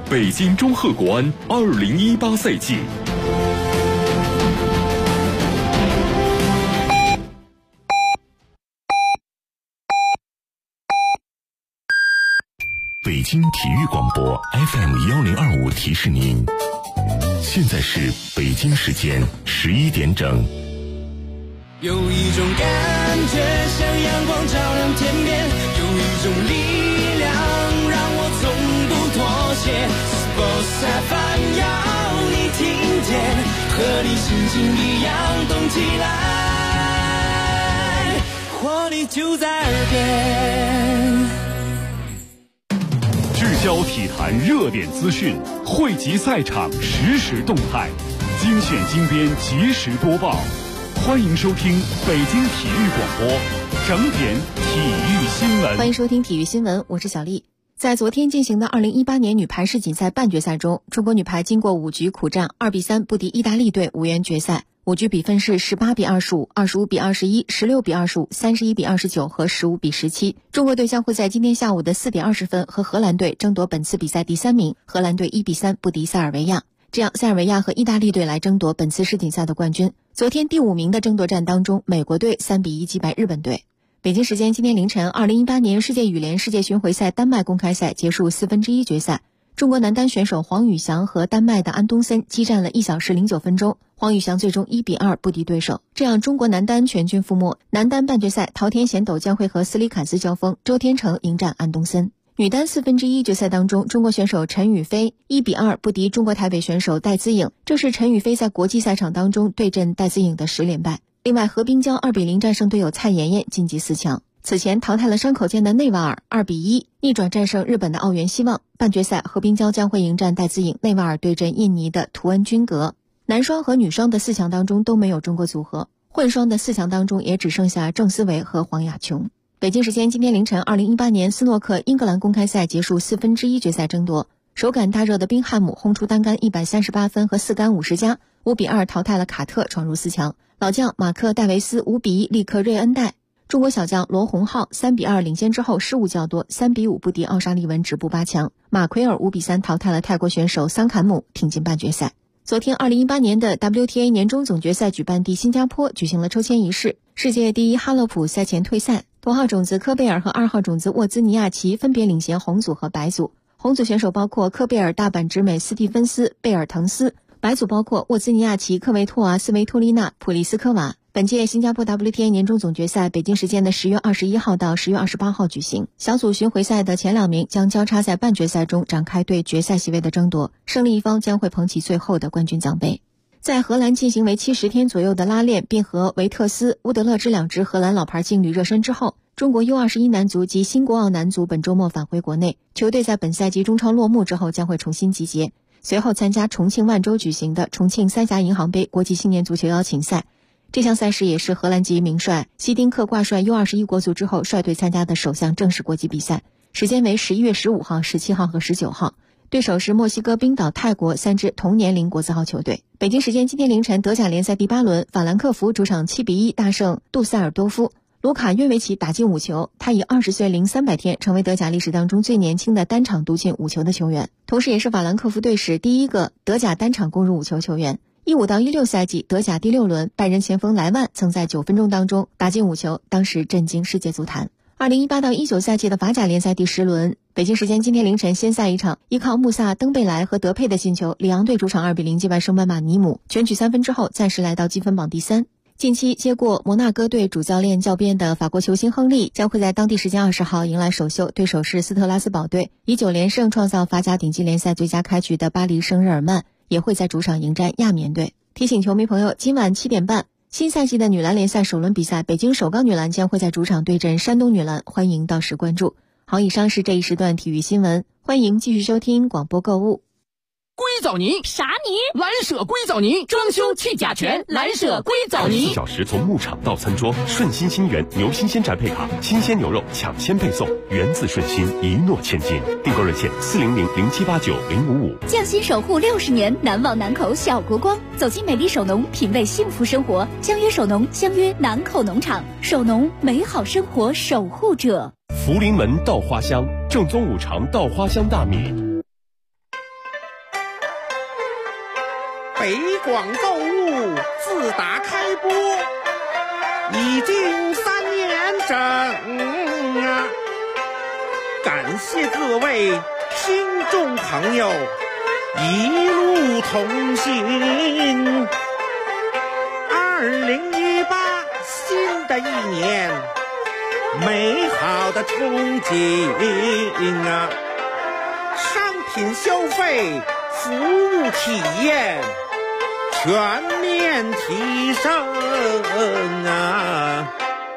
北京中赫国安2018赛季。北京体育广播 FM1025提示您，现在是北京时间11点整。 有一种感觉像阳光照亮天边，有一种力量让我从不妥协。Sports FM 要你听见，和你心情一样动起来，活力就在耳边。 聚焦体坛热点资讯，汇集赛场实时动态，精选精编及时播报。欢迎收听北京体育广播整点体育新闻。 欢迎收听体育新闻，我是小丽。在昨天进行的2018年女排世锦赛半决赛中，中国女排经过5局苦战，2比3不敌意大利队，无缘决赛。5局比分是18比25、25比21、16比25、31比29和15比17。中国队将会在今天下午的4点20分和荷兰队争夺本次比赛第3名。荷兰队1比3不敌塞尔维亚，这样塞尔维亚和意大利队来争夺本次世锦赛的冠军。昨天第5名的争夺战当中，美国队3比1击败日本队。北京时间今天凌晨，2018年世界羽联世界巡回赛丹麦公开赛结束1/4决赛。中国男单选手黄宇翔和丹麦的安东森激战了1小时09分钟，黄宇翔最终1比2不敌对手，这样中国男单全军覆没。男单半决赛，陶田贤斗将会和斯里坎斯交锋，周天成迎战安东森。女单1/4决赛当中，中国选手陈雨菲1比2不敌中国台北选手戴资颖，这是陈雨菲在国际赛场当中对阵戴资颖的10连败。另外，何冰娇2比0战胜队友蔡妍妍，晋级4强。此前淘汰了伤口剑的内瓦尔2比1逆转战胜日本的奥原希望。半决赛，何冰娇将会迎战戴资颖，内瓦尔对阵印尼的图恩君格。男双和女双的4强当中都没有中国组合，混双的4强当中也只剩下郑思维和黄雅琼。北京时间今天凌晨，2018年斯诺克英格兰公开赛结束1/4决赛争夺，手感大热的宾汉姆轰出单杆138分和4杆50加，5比2淘汰了卡特，闯入4强。老将马克戴维斯5比1力克瑞恩戴。中国小将罗洪浩3比2领先之后失误较多，3比5不敌奥沙利文，止步8强。马奎尔5比3淘汰了泰国选手桑坎姆，挺进半决赛。昨天2018年的 WTA 年终总决赛举办地新加坡举行了抽签仪式，世界第一哈勒普赛前退赛，头号种子科贝尔和2号种子沃兹尼亚奇分别领衔红组和白组。红组选手包括科贝尔大阪直美斯蒂芬斯、贝尔滕斯，白组包括沃兹尼亚奇、科维托娃、斯维托丽娜、普利斯科娃。本届新加坡 WTA 年终总决赛北京时间的10月21号到10月28号举行，小组巡回赛的前2名将交叉在半决赛中展开对决赛席位的争夺，胜利一方将会捧起最后的冠军奖杯。在荷兰进行为期10天左右的拉练，并和维特斯、乌德勒支2支荷兰老牌劲旅热身之后，中国 U21 男足及新国奥男足本周末返回国内，球队在本赛季中超落幕之后将会重新集结，随后参加重庆万州举行的重庆三峡银行杯国际青年足球邀请赛。这项赛事也是荷兰籍名帅希丁克挂帅 U21 国足之后率队参加的首项正式国际比赛，时间为11月15号、17号和19号。对手是墨西哥、冰岛、泰国3支同年龄国字号球队。北京时间今天凌晨，德甲联赛第8轮，法兰克福主场7比1大胜杜塞尔多夫，卢卡约维奇打进5球，他以20岁零300天成为德甲历史当中最年轻的单场独进5球的球员，同时也是法兰克福队史第一个德甲单场攻入5球球员。15到16赛季德甲第6轮，拜仁前锋莱万曾在9分钟当中打进5球，当时震惊世界足坛。2018到19赛季的法甲联赛第10轮，北京时间今天凌晨先赛一场，依靠穆萨、登贝莱和德佩的进球，里昂队主场2比0击败圣班马尼姆，全取3分之后暂时来到积分榜第3。近期接过摩纳哥队主教练教鞭的法国球星亨利将会在当地时间20号迎来首秀，对手是斯特拉斯堡队。以9连胜创造法甲顶级联赛最佳开局的巴黎圣日耳曼也会在主场迎战亚眠队。提醒球迷朋友，今晚7点半，新赛季的女篮联赛首轮比赛，北京首钢女篮将会在主场对阵山东女篮，欢迎到时关注。好，以上是这一时段体育新闻，欢迎继续收听广播购物。 硅藻泥啥泥？ 蓝舍硅藻泥，装修去甲醛，蓝舍硅藻泥。 24小时从牧场到餐桌，顺心新源牛新鲜宅配卡，新鲜牛肉抢先配送，源自顺心，一诺千金。订购热线40007890555。 匠心守护60年，难忘南口小国光。走进美丽首农，品味幸福生活。相约首农，相约南口农场。首农，美好生活守护者。 福临门稻花香，正宗五常稻花香大米。 北广购物自打开播已经3年整啊！感谢各位听众朋友一路同行。2018新的一年，美好的憧憬啊！商品消费、服务体验全面提升啊！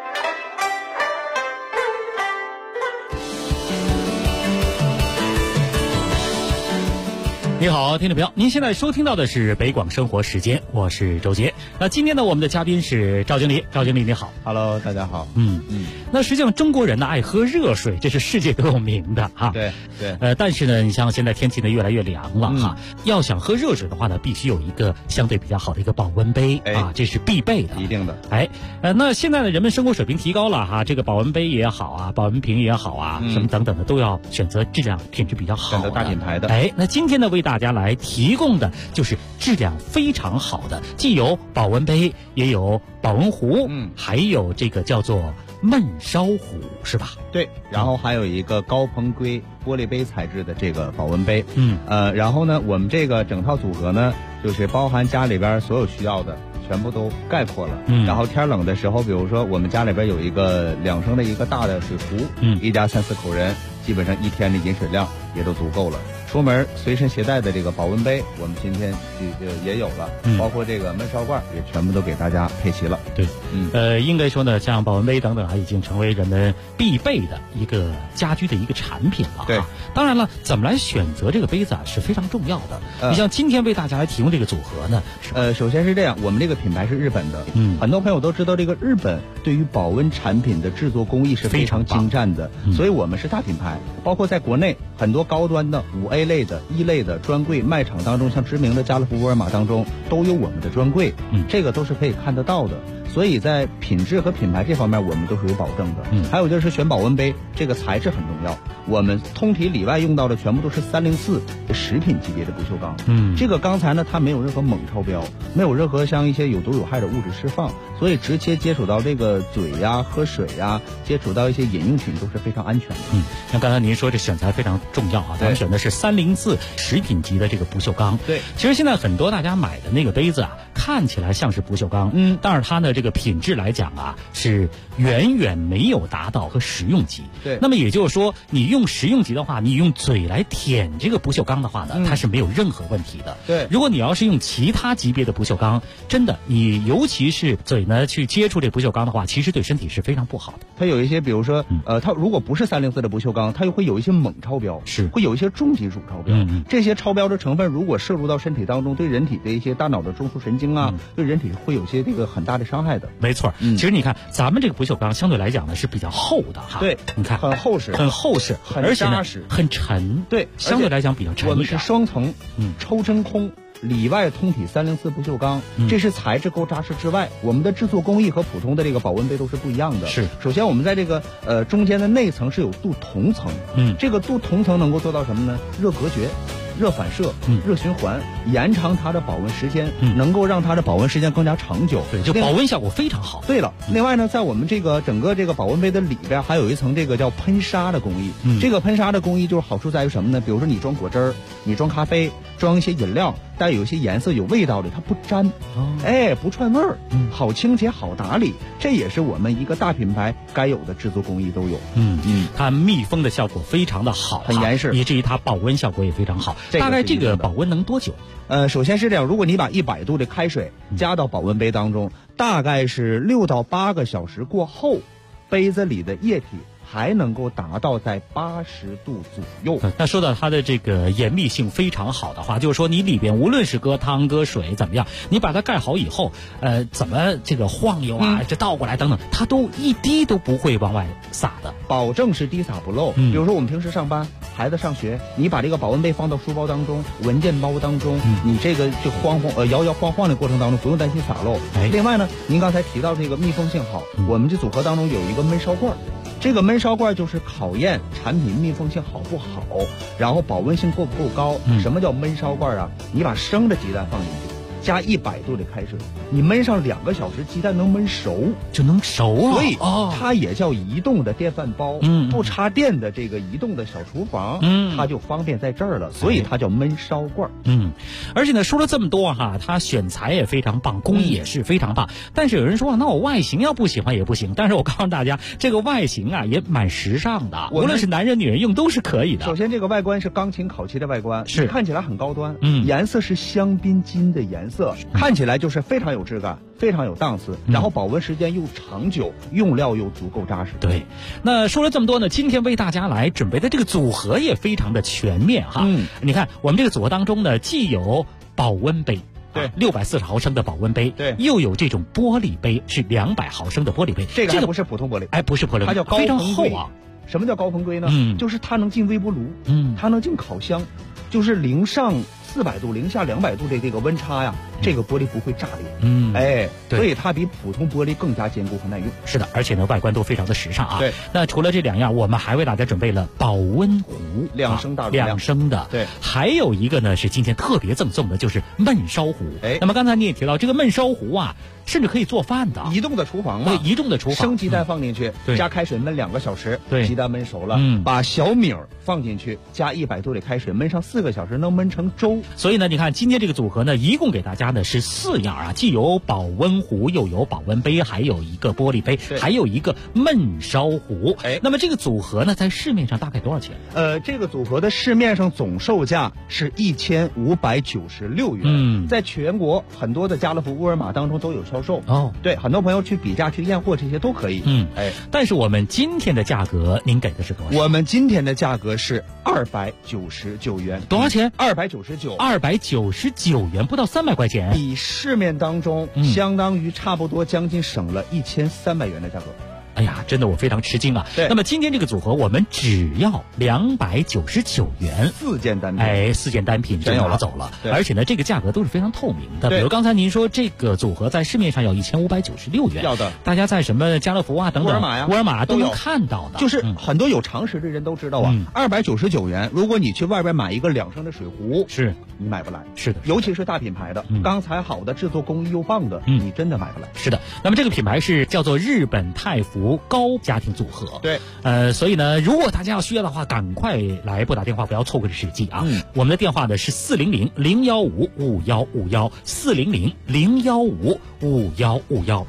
你好，听众朋友，您现在收听到的是北广生活时间，我是周杰。那今天呢，我们的嘉宾是赵经理。赵经理你好。 Hello， 大家好。 那实际上中国人呢爱喝热水，这是世界都有名的哈。 对对。 但是呢，你像现在天气呢越来越凉了哈，要想喝热水的话呢，必须有一个相对比较好的一个保温杯啊，这是必备的， 一定的。 那现在呢，人们生活水平提高了哈，这个保温杯也好啊，保温瓶也好啊，什么等等的都要选择质量品质比较好的， 选择大品牌的。 那今天呢，为大家来提供的就是质量非常好的，既有保温杯，也有保温壶，还有这个叫做焖烧壶，是吧？ 对，然后还有一个高硼硅玻璃杯材质的这个保温杯。然后呢，我们这个整套组合呢，就是包含家里边所有需要的，全部都概括了。然后天冷的时候，比如说我们家里边有一个2升的一个大的水壶，一家3、4口人，基本上1天的饮水量也都足够了。出门随身携带的这个保温杯，我们今天也有了，包括这个焖烧罐也全部都给大家配齐了。 对，应该说呢，像保温杯等等啊，已经成为人们必备的一个家居的一个产品了。 对， 当然了，怎么来选择这个杯子啊是非常重要的。你像今天为大家来提供这个组合呢， 首先是这样，我们这个品牌是日本的，很多朋友都知道这个日本对于保温产品的制作工艺是非常精湛的，所以我们是大品牌，包括在国内很多高端的5A类的、1类的专柜卖场当中，像知名的家乐福、沃尔玛当中都有我们的专柜，这个都是可以看得到的。所以在品质和品牌这方面，我们都是有保证的。还有就是选保温杯，这个材质很重要。我们通体里外用到的全部都是304食品级别的不锈钢。这个钢材呢，它没有任何锰超标，没有任何像一些有毒有害的物质释放，所以直接接触到这个嘴呀、喝水呀，接触到一些饮用品都是非常安全的。 像刚才您说这选材非常重要啊，咱们选的是304食品级的这个不锈钢。 对， 其实现在很多大家买的那个杯子啊，看起来像是不锈钢，但是它呢这个品质来讲啊，是远远没有达到和食用级。 对， 那么也就是说，你用食用级的话，你用嘴来舔这个不锈钢的话呢，它是没有任何问题的。 对， 如果你要是用其他级别的不锈钢，真的你尤其是嘴呢去接触这不锈钢的话，其实对身体是非常不好的。 它有一些，比如说它如果不是304的不锈钢，它又会有一些锰超标， 是会有一些重金属超标。这些超标的成分如果摄入到身体当中，对人体的一些大脑的中枢神经啊，对人体会有些这个很大的伤害的。 没错，其实你看咱们这个不锈钢相对来讲呢是比较厚的哈。 对， 你看很厚实， 很厚实， 很扎实， 很沉。 对， 相对来讲比较沉。 我们是双层，抽真空。里外通体304不锈钢，这是材质够扎实之外，我们的制作工艺和普通的这个保温杯都是不一样的。 是， 首先我们在这个中间的内层是有镀铜层，这个镀铜层能够做到什么呢？热隔绝、热反射、热循环，延长它的保温时间，能够让它的保温时间更加长久。 对，就保温效果非常好。 对了，另外呢，在我们这个整个这个保温杯的里边还有一层这个叫喷砂的工艺。这个喷砂的工艺就是好处在于什么呢？比如说你装果汁儿，你装咖啡，装一些饮料，带有一些颜色、有味道的，它不粘，不串味儿，好清洁、好打理，这也是我们一个大品牌该有的制作工艺都有。 它密封的效果非常的好， 很严实， 以至于它保温效果也非常好。大概这个保温能多久？ 首先是这样，如果你把100度的开水加到保温杯当中，大概是6到8个小时过后，杯子里的液体还能够达到在80度左右。 那说到它的这个严密性非常好的话，就是说你里边无论是搁汤搁水怎么样，你把它盖好以后，怎么这个晃悠啊，这倒过来等等，它都一滴都不会往外洒的， 保证是滴洒不漏。比如说我们平时上班，孩子上学，你把这个保温杯放到书包当中、文件包当中，你这个就摇摇晃晃的过程当中，不用担心洒漏。另外呢，您刚才提到这个密封性好，我们这组合当中有一个焖烧罐。这个焖烧罐就是考验产品密封性好不好，然后保温性够不够高。什么叫焖烧罐啊？你把生的鸡蛋放进去， 加100度的开水，你焖上2个小时，鸡蛋能焖熟， 就能熟啊。 所以它也叫移动的电饭煲，不插电的这个移动的小厨房，它就方便在这儿了，所以它叫焖烧罐。 而且呢，说了这么多哈，它选材也非常棒，工艺也是非常棒。但是有人说，那我外形要不喜欢也不行。但是我告诉大家，这个外形啊也蛮时尚的，无论是男人女人用都是可以的。 首先，这个外观是钢琴烤漆的外观， 是看起来很高端，颜色是香槟金的颜色，看起来就是非常有质感，非常有档次，然后保温时间又长久，用料又足够扎实。 对，那说了这么多呢，今天为大家来准备的这个组合也非常的全面哈。你看我们这个组合当中呢，既有保温杯。对，640毫升的保温杯，对，又有这种玻璃杯，是200毫升的玻璃杯。 这个还不是普通玻璃， 不是玻璃， 它叫高非常硼硅厚啊。 什么叫高硼硅呢？就是它能进微波炉，它能进烤箱，就是零上400度、零下200度的这个温差呀，这个玻璃不会炸裂。所以它比普通玻璃更加坚固和耐用。 是的，而且呢，外观都非常的时尚啊。 对， 那除了这2样，我们还为大家准备了保温壶 ，2升大容量 ，2升的。对，还有一个呢是今天特别赠送的，就是焖烧壶。那么刚才你也提到这个焖烧壶啊，甚至可以做饭的， 移动的厨房嘛。 对，移动的厨房， 生鸡蛋放进去，加开水焖2个小时，鸡蛋焖熟了，把小米放进去，加100度的开水焖上4个小时，能焖成粥。 所以呢，你看今天这个组合呢，一共给大家呢是4样啊，既有保温壶，又有保温杯，还有一个玻璃杯，还有一个焖烧壶。那么这个组合呢，在市面上大概多少钱？ 这个组合的市面上总售价是1596元。在全国很多的家乐福、沃尔玛当中都有销售。对，很多朋友去比价、去验货这些都可以。 但是我们今天的价格，您给的是多少？ 我们今天的价格是299元。 多少钱 ？299 元，不到300块钱， 比市面当中相当于差不多将近省了1300元的价格。 哎呀，真的我非常吃惊啊！对，那么今天这个组合我们只要299元 ，4件单品 ，4件单品就拿走了。而且呢，这个价格都是非常透明的。比如刚才您说这个组合在市面上要1596元， 要的， 大家在什么家乐福啊等等、沃尔玛都能看到的。 就是很多有常识的人都知道啊，299元，如果你去外边买一个2升的水壶， 是你买不来。 是的， 尤其是大品牌的，钢材好的，制作工艺又棒的，你真的买不来。 是的，那么这个品牌是叫做日本太福高家庭组合。 对， 所以呢，如果大家要需要的话，赶快来拨打电话，不要错过这时机啊！我们的电话呢是400-015-5151，400-015-5151。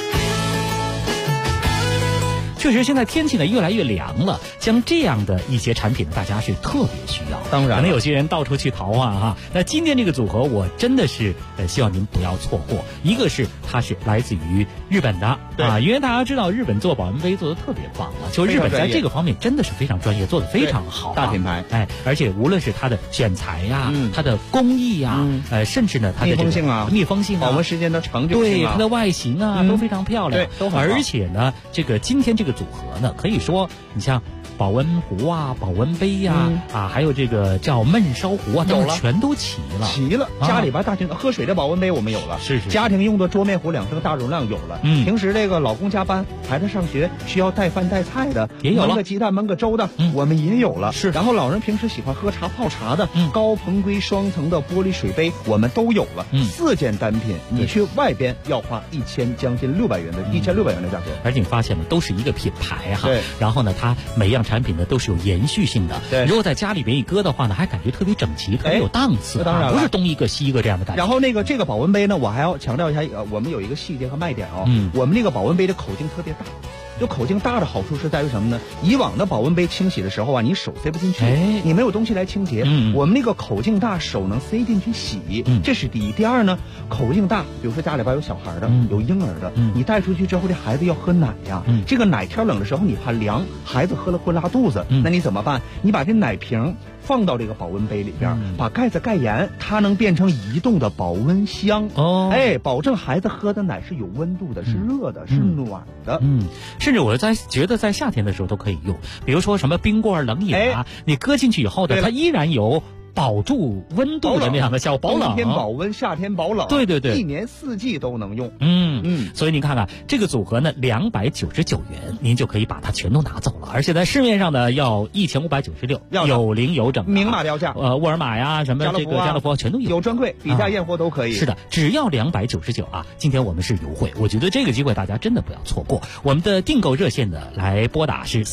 确实，现在天气呢越来越凉了，像这样的一些产品呢，大家是特别需要。 当然， 可能有些人到处去淘啊哈。那今天这个组合，我真的是希望您不要错过。一个是它是来自于日本的啊，因为大家知道日本做保温杯做的特别棒了，就日本在这个方面真的是非常专业，做的非常好， 大品牌。 而且无论是它的选材呀，它的工艺呀，甚至呢它的密封性啊， 保温时间的长久性对它的外形啊都非常漂亮， 都很好。 而且呢，今天这个组合呢，可以说你像保温壶啊、保温杯呀还有这个叫焖烧壶啊，全都齐了。 家里边大型喝水的保温杯我们有了， 是家庭用的桌面壶2升大容量有了。平时这个老公加班，孩子上学需要带饭带菜的， 也有了。 焖个鸡蛋、焖个粥的，我们也有了。是，然后老人平时喜欢喝茶泡茶的，高硼硅双层的玻璃水杯我们都有了。4件单品，你去外边要花将近1600元的价格。 而且你发现了，都是一个品牌哈。 对。 然后呢，它每样产品呢都是有延续性的。 对。 如果在家里边一搁的话呢，还感觉特别整齐，特别有档次。 当然不是东一个西一个这样的感觉。 然后这个保温杯呢，我还要强调一下，我们有一个细节和卖点我们那个保温杯的口径特别大。就口径大的好处是在于什么呢？以往的保温杯清洗的时候啊，你手塞不进去，你没有东西来清洁。我们那个口径大，手能塞进去洗，这是第一。第二呢，口径大，比如说家里边有小孩的，有婴儿的，你带出去之后，这孩子要喝奶呀，这个奶天冷的时候你怕凉，孩子喝了会拉肚子，那你怎么办？你把这奶瓶放到这个保温杯里边，把盖子盖严，它能变成移动的保温箱。保证孩子喝的奶是有温度的，是热的，是暖的。 甚至我觉得在夏天的时候都可以用，比如说什么冰棍、冷饮啊，你搁进去以后呢，它依然有保住温度的那样的小保冷。 冬天保温，夏天保冷。 对， 一年4季都能用。 所以您看看这个组合呢，299元，您就可以把它全都拿走了，而且在市面上呢要1596，有零有整， 明码标价。 沃尔玛呀，什么这个家乐福全都有， 有专柜，比价验货都可以。 是的，只要299啊！今天我们是优惠，我觉得这个机会大家真的不要错过。我们的订购热线的来拨打是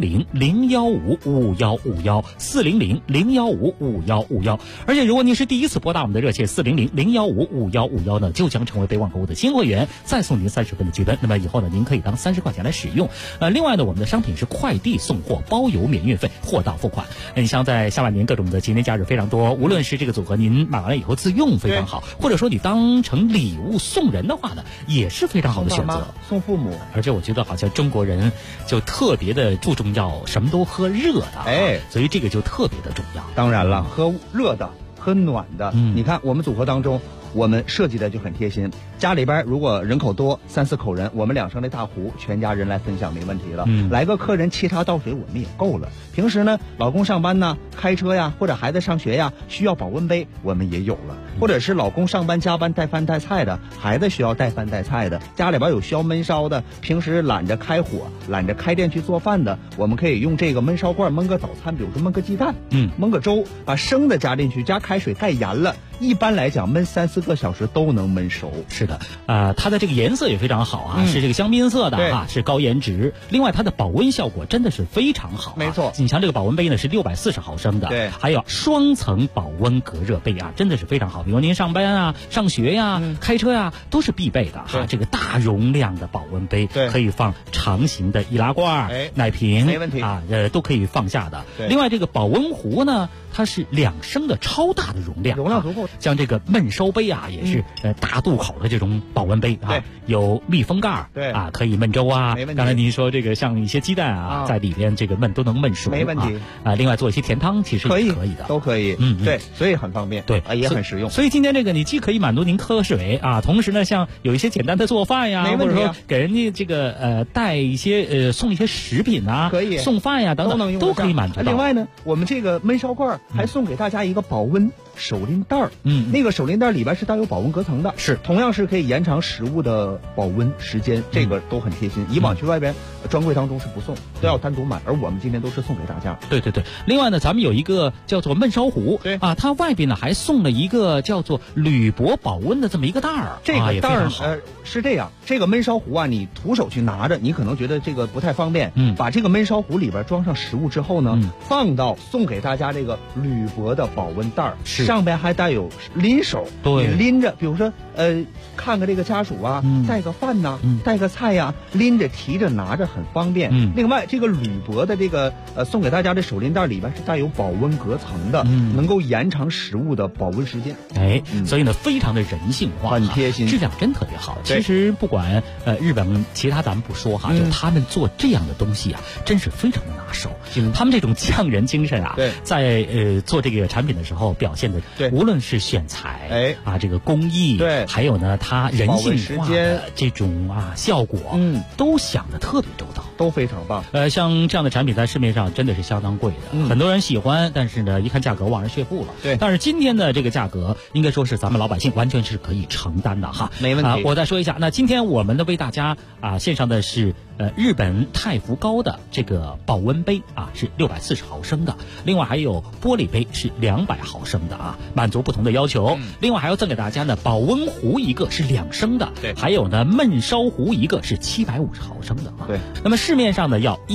400-015-5151，400-015-5151。而且如果您是第一次拨打我们的热线400-015-5151呢，就将成为北网购物的新会员，再送您30分的积分。那么以后呢，您可以当30块钱来使用。另外呢，我们的商品是快递送货，包邮免运费，货到付款。你像在下半年各种的节年假日非常多，无论是这个组合您买完了以后自用非常好，或者说你当成礼物送人的话呢，也是非常好的选择。 送父母， 而且我觉得好像中国人就特别的注重要什么都喝热的，所以这个就特别的重要。 当然了，喝热的，喝暖的。你看我们组合当中，我们设计的就很贴心。家里边如果人口多，3、4口人，我们2升的大壶，全家人来分享没问题了。来个客人沏茶倒水，我们也够了。平时呢，老公上班呢，开车呀，或者孩子上学呀，需要保温杯，我们也有了。或者是老公上班加班带饭带菜的，孩子需要带饭带菜的，家里边有需要焖烧的，平时懒着开火，懒着开店去做饭的，我们可以用这个焖烧罐焖个早餐，比如说焖个鸡蛋，焖个粥，把生的加进去，加开水带盐了。一般来讲，焖3、4个小时都能焖熟。 是的，它的这个颜色也非常好啊，是这个香槟色的啊，是高颜值。另外，它的保温效果真的是非常好。 没错， 你像这个保温杯呢是640毫升的， 对， 还有双层保温隔热杯啊，真的是非常好。比如您上班啊、上学呀、开车呀，都是必备的哈。这个大容量的保温杯，可以放长形的易拉罐、奶瓶， 没问题啊，都可以放下的。另外，这个保温壶呢，它是2升的超大的容量， 容量足够。 像这个焖烧杯啊，也是大肚口的这种保温杯啊，有密封盖，啊，可以焖粥啊。刚才您说这个像一些鸡蛋啊，在里边这个焖都能焖熟， 没问题啊。另外做一些甜汤其实也可以的， 都可以。对，所以很方便， 对， 也很实用。 所以今天这个你既可以满足您喝水啊，同时呢，像有一些简单的做饭呀，或者说给人家这个带一些送一些食品啊， 可以送饭呀等等，都可以满足到。 另外呢，我们这个焖烧罐还送给大家一个保温手拎袋儿，那个手拎袋里边是带有保温隔层的， 是同样是可以延长食物的保温时间，这个都很贴心。以往去外边专柜当中是不送，都要单独买，而我们今天都是送给大家。 对对对，另外呢，咱们有一个叫做焖烧壶， 对啊，它外边呢还送了一个叫做铝箔保温的这么一个袋儿， 这个袋儿是这样，这个焖烧壶啊，你徒手去拿着，你可能觉得这个不太方便，把这个焖烧壶里边装上食物之后呢，放到送给大家这个铝箔的保温袋儿，上边还带有拎手， 对， 你拎着，比如说看个这个家属啊，带个饭呐，带个菜呀，拎着提着拿着很方便。另外这个铝箔的这个送给大家的手拎袋里边是带有保温隔层的，能够延长食物的保温时间。 所以呢非常的人性化， 很贴心， 质量真特别好。其实不管日本其他咱们不说哈，就他们做这样的东西啊，真是非常的拿手。他们这种匠人精神啊，在做这个产品的时候表现的，无论是选材啊，这个工艺，还有呢它人性化的这种效果，都想得特别周到， 都非常棒。 像这样的产品在市面上真的是相当贵的，很多人喜欢，但是呢一看价格望而却步了。 对， 但是今天的这个价格应该说是咱们老百姓完全是可以承担的哈， 没问题。 我再说一下，那今天我们呢为大家献上的是日本太福高的这个保温杯啊，是640毫升的，另外还有玻璃杯是200毫升的啊，满足不同的要求。另外还要赠给大家呢保温壶一个是2升的，还有呢焖烧壶一个是750毫升的啊。 对， 那么市面上呢要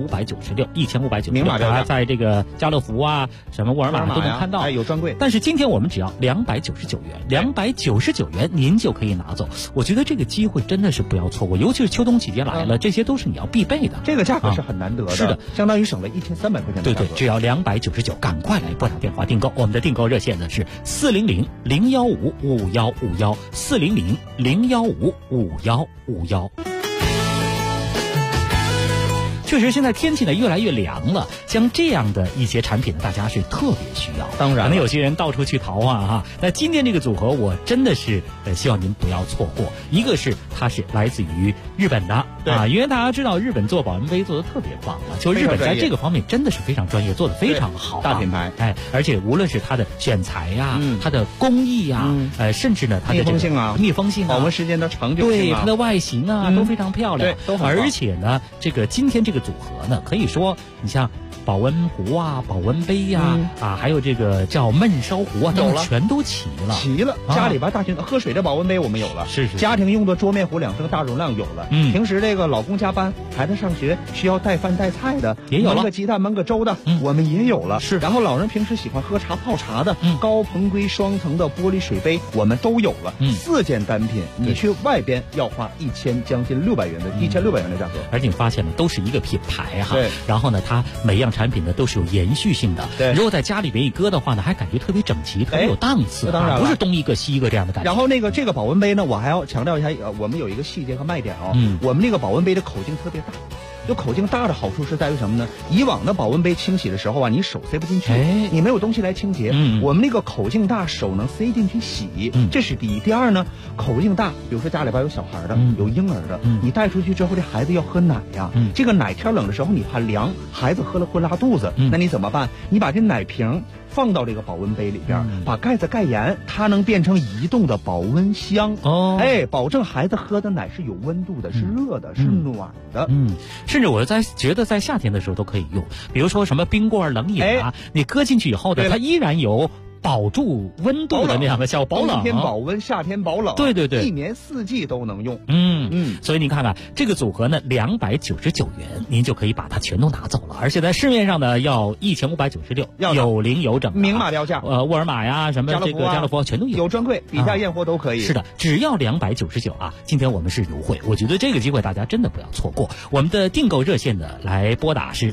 1596， 明码标价， 在这个家乐福啊、什么沃尔玛都能看到， 有专柜。 但是今天我们只要299元，299元您就可以拿走。我觉得这个机会真的是不要错过，尤其是秋冬季节来了，这些都是你要必备的。 这个价格是很难得的， 是的， 相当于省了1300块钱的价格。 对，只要299，赶快来拨打电话订购。我们的订购热线呢是400-015-5151，400-015-5151。 确实现在天气呢越来越凉了，像这样的一些产品呢，大家是特别需要。 当然， 可能有些人到处去淘啊哈。那今天这个组合，我真的是希望您不要错过。一个是它是来自于日本的啊，因为大家知道日本做保温杯做的特别棒了，就日本在这个方面真的是非常专业，做的非常好， 大品牌。 哎，而且无论是它的选材呀，它的工艺呀，甚至呢它的密封性啊， 保温时间的长久性对它的外形啊都非常漂亮， 对，都很好。 而且呢，这个今天这个组合呢，可以说你像保温壶啊、保温杯呀还有这个叫焖烧壶啊，都全都齐了。 家里边大型喝水的保温杯我们有了， 是家庭用的桌面壶2升大容量有了。平时这个老公加班，孩子上学需要带饭带菜的， 也有了。 焖个鸡蛋、焖个粥的，我们也有了。 是。 然后老人平时喜欢喝茶泡茶的，高硼硅双层的玻璃水杯我们都有了。4件单品，你去外边要花将近1600元的价格。 而且你发现了，都是一个品牌哈。 对。 然后呢，它每样产品呢都是有延续性的。 对。 如果在家里边一搁的话呢，还感觉特别整齐，特别有档次。 当然不是东一个西一个这样的感觉。 然后这个保温杯呢，我还要强调一下，我们有一个细节和卖点我们这个保温杯的口径特别大。就口径大的好处是在于什么呢？以往的保温杯清洗的时候啊，你手塞不进去，你没有东西来清洁。我们那个口径大，手能塞进去洗，这是第一。第二呢，口径大，比如说家里边有小孩的，有婴儿的，你带出去之后，这孩子要喝奶呀，这个奶天冷的时候你怕凉，孩子喝了会拉肚子，那你怎么办？你把这奶瓶放到这个保温杯里边，把盖子盖严，它能变成移动的保温箱。保证孩子喝的奶是有温度的，是热的，是暖的。 甚至我觉得在夏天的时候都可以用，比如说什么冰棍、冷饮啊，你搁进去以后呢，它依然有保住温度的那样的效果，保冷。 冬天保温，夏天保冷。 对， 一年四季都能用。 所以你看看这个组合呢，299元，您就可以把它全都拿走了。而且在市面上呢，要1596，有零有整， 明码标价。 沃尔玛呀，什么这个家乐福全都有， 有专柜，比价验货都可以。 是的，只要299啊！今天我们是优惠，我觉得这个机会大家真的不要错过。我们的订购热线的来拨打是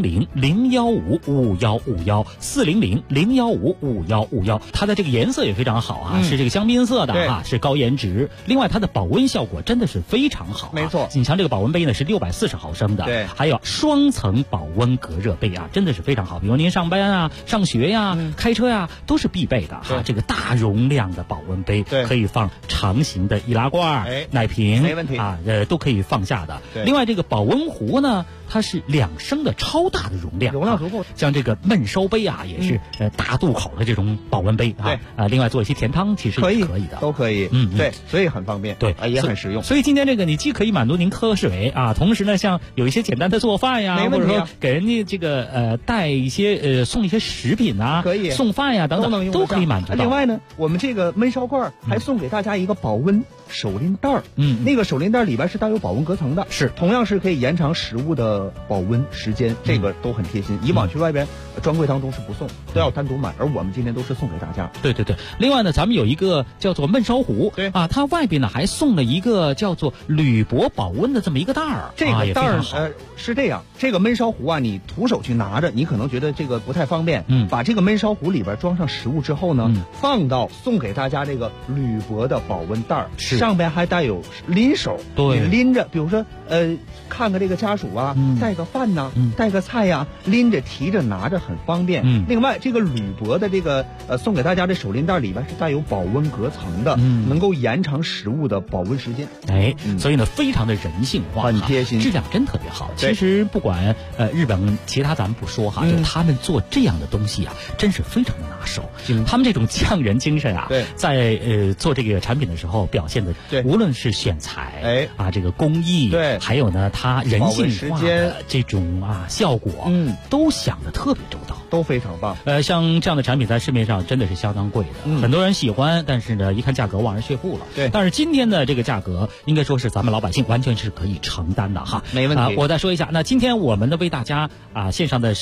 400-015-5151，400-015-5151，它的这个颜色也非常好啊，是这个香槟色的啊，是高颜值。另外，它的保温效果真的是非常好。 没错， 你像这个保温杯呢是640毫升的， 对， 还有双层保温隔热杯啊，真的是非常好。比如您上班啊、上学呀、开车呀，都是必备的哈。这个大容量的保温杯，可以放长形的易拉罐、奶瓶， 没问题啊，都可以放下的。另外，这个保温壶呢，它是2升的超大的容量足够。 像这个焖烧杯啊，也是大肚口的这种保温杯啊。另外做一些甜汤，其实也可以的， 都可以。对，所以很方便， 对， 也很实用。 所以今天这个你既可以满足您喝水啊，同时呢，像有一些简单的做饭呀，或者说给人家这个带一些送一些食品啊， 可以送饭呀等等，都可以满足到。 另外呢，我们这个焖烧罐还送给大家一个保温手拎袋那个手拎袋里边是带有保温隔层的， 是同样是可以延长食物的保温时间，这个都很贴心。以往去外边专柜当中是不送，都要单独买，而我们今天都是送给大家。 对。另外呢，咱们有一个叫做焖烧壶，它外边呢还送了一个叫做铝箔保温的这么一个袋儿。 这个袋儿是这样，这个焖烧壶啊，你徒手去拿着，你可能觉得这个不太方便。把这个焖烧壶里边装上食物之后呢，放到送给大家这个铝箔的保温袋儿，上边还带有拎手，你拎着，比如说看个这个家属啊，带个饭呐，带个菜呀，拎着提着拿着很方便。另外这个铝箔的这个送给大家的手拎袋里边是带有保温隔层的，能够延长食物的保温时间。 所以呢，非常的人性化， 很贴心， 质量真特别好。其实不管日本其他咱们不说哈，就他们做这样的东西啊，真是非常的拿手。他们这种匠人精神啊，在做这个产品的时候表现的，无论是选材这个工艺，还有呢它人性化的这种效果，都想的特别周到， 都非常棒。 像这样的产品在市面上真的是相当贵的，很多人喜欢，但是呢一看价格望而却步了。但是今天的这个价格应该说是咱们老百姓完全是可以承担的哈， 没问题。 我再说一下，那今天我们呢为大家线上的是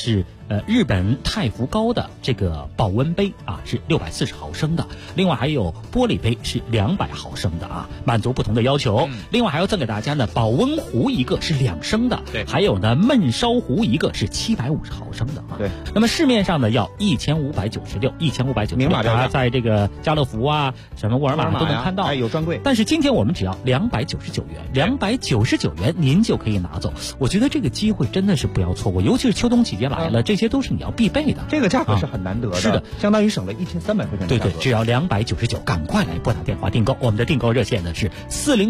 日本太福高的这个保温杯啊是640毫升的，另外还有玻璃杯是200毫升的啊，满足不同的要求。另外还要赠给大家呢保温壶一个是2升的， 对， 还有呢焖烧壶一个是750毫升的啊。 对， 那么市面上呢要1596， 明码标价， 在这个家乐福啊、什么沃尔玛都能看到， 有专柜。 但是今天我们只要299元，299元您就可以拿走。我觉得这个机会真的是不要错过，尤其是秋冬期间来了，这些都是你要必备的。 这个价格是很难得的， 是的， 相当于省了1300块钱的价格。 对，只要299，赶快来拨打电话订购。我们的订购热线呢是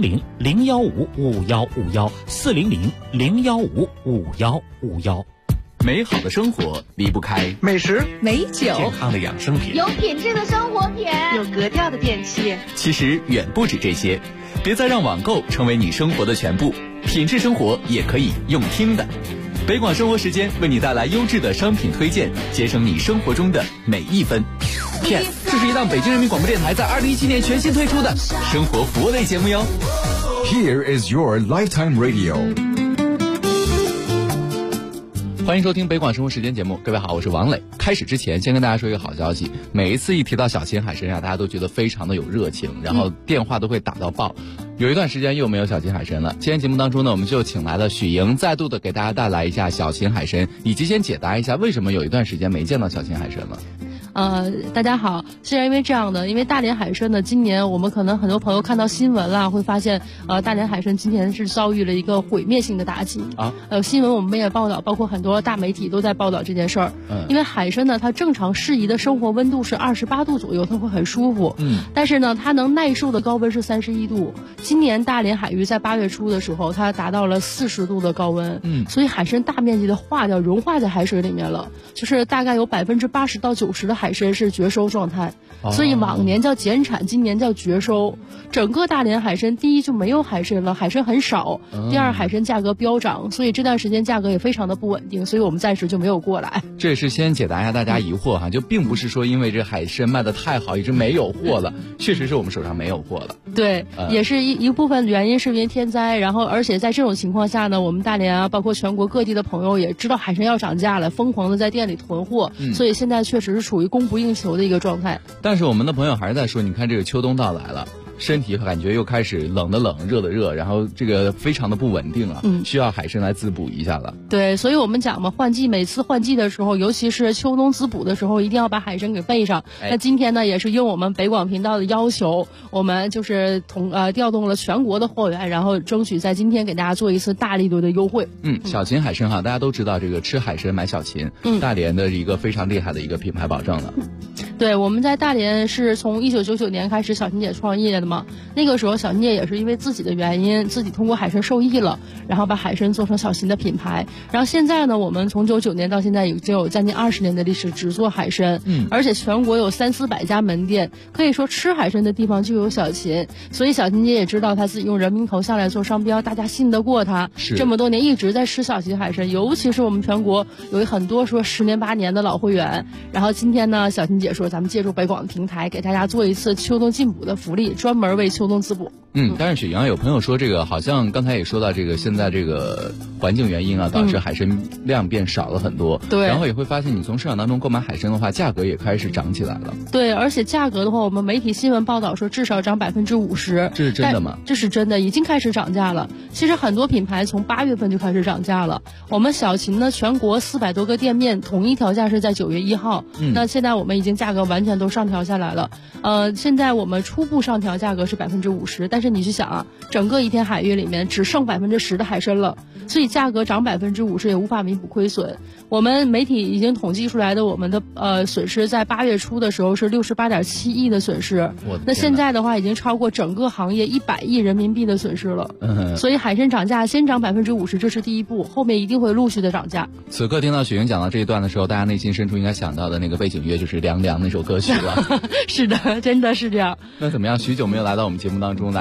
400-015-5151，400-015-5151。 美好的生活离不开美食、 美酒、 健康的养生品、 有品质的生活品、 有格调的电器。 其实远不止这些，别再让网购成为你生活的全部，品质生活也可以用听的。北广生活时间为你带来优质的商品推荐，节省你生活中的每一分。这是一档北京人民广播电台在2017年全新推出的生活服务类节目哟。 Here is your lifetime radio。 欢迎收听北广生活时间节目，各位好，我是王磊。开始之前先跟大家说一个好消息，每一次一提到小秦海参大家都觉得非常的有热情，然后电话都会打到爆。有一段时间又没有小秦海参了，今天节目当中呢，我们就请来了许莹，再度的给大家带来一下小秦海参，以及先解答一下为什么有一段时间没见到小秦海参了。 大家好，是因为这样的，因为大连海参呢，今年我们可能很多朋友看到新闻了，会发现大连海参今年是遭遇了一个毁灭性的打击啊。新闻我们也报道，包括很多大媒体都在报道这件事儿。因为海参呢，它正常适宜的生活温度是28度左右，它会很舒服。但是呢，它能耐受的高温是31度。今年大连海域在8月初的时候，它达到了40度的高温。所以海参大面积的融化在海水里面了，就是大概有80%到90%的海参是绝收状态，所以往年叫减产，今年叫绝收。整个大连海参，第一就没有海参了，海参很少；第二，海参价格飙涨，所以这段时间价格也非常的不稳定，所以我们暂时就没有过来。 这也是先解答一下大家疑惑哈，就并不是说因为这海参卖的太好，一直没有货了，确实是我们手上没有货了。 对，也是一部分原因是因为天灾，然后而且在这种情况下呢，我们大连啊，包括全国各地的朋友也知道海参要涨价了，疯狂的在店里囤货，所以现在确实是处于供不应求的一个状态。 但是我们的朋友还是在说，你看这个秋冬到来了，身体感觉又开始冷的冷，热的热，然后这个非常的不稳定啊，需要海参来滋补一下了。 对，所以我们讲嘛，每次换季的时候，尤其是秋冬滋补的时候，一定要把海参给备上。那今天呢，也是应我们北广频道的要求，我们就是调动了全国的货源，然后争取在今天给大家做一次大力度的优惠。 小秦海参哈，大家都知道这个吃海参买小秦，大连的一个非常厉害的一个品牌保证了。 对，我们在大连是从1999年开始小秦姐创业的嘛，那个时候小秦姐也是因为自己的原因，自己通过海参受益了，然后把海参做成小秦的品牌。然后现在呢，我们从99年到现在已经有将近20年的历史，只做海参，而且全国有300-400家门店，可以说吃海参的地方就有小秦。所以小秦姐也知道她自己用人民头像来做商标，大家信得过她，这么多年一直在吃小秦海参，尤其是我们全国有很多说10年8年的老会员。然后今天呢，小秦姐说咱们借助北广的平台给大家做一次秋冬进补的福利，专门为秋冬滋补。 但是雪阳有朋友说这个好像刚才也说到这个现在这个环境原因啊，导致海参量变少了很多。对，然后也会发现你从市场当中购买海参的话，价格也开始涨起来了。 对，而且价格的话，我们媒体新闻报道说至少涨50%。 这是真的吗？ 这是真的，已经开始涨价了。其实很多品牌从8月份就开始涨价了。我们小秦呢，全国400多个店面统一调价是在9月1号。那现在我们已经价格完全都上调下来了。现在我们初步上调价格是50%，但是你去想啊，整个一天海域里面只剩10%的海参了，所以价格涨50%也无法弥补亏损。我们媒体已经统计出来的，我们的损失在8月初的时候是68.7亿的损失，那现在的话已经超过整个行业100亿人民币的损失了。所以海参涨价先涨50%，这是第一步，后面一定会陆续的涨价。 此刻听到雪莹讲到这一段的时候，大家内心深处应该想到的那个背景乐就是凉凉那首歌曲了。 是的，真的是这样。 那怎么样？许久没有来到我们节目当中来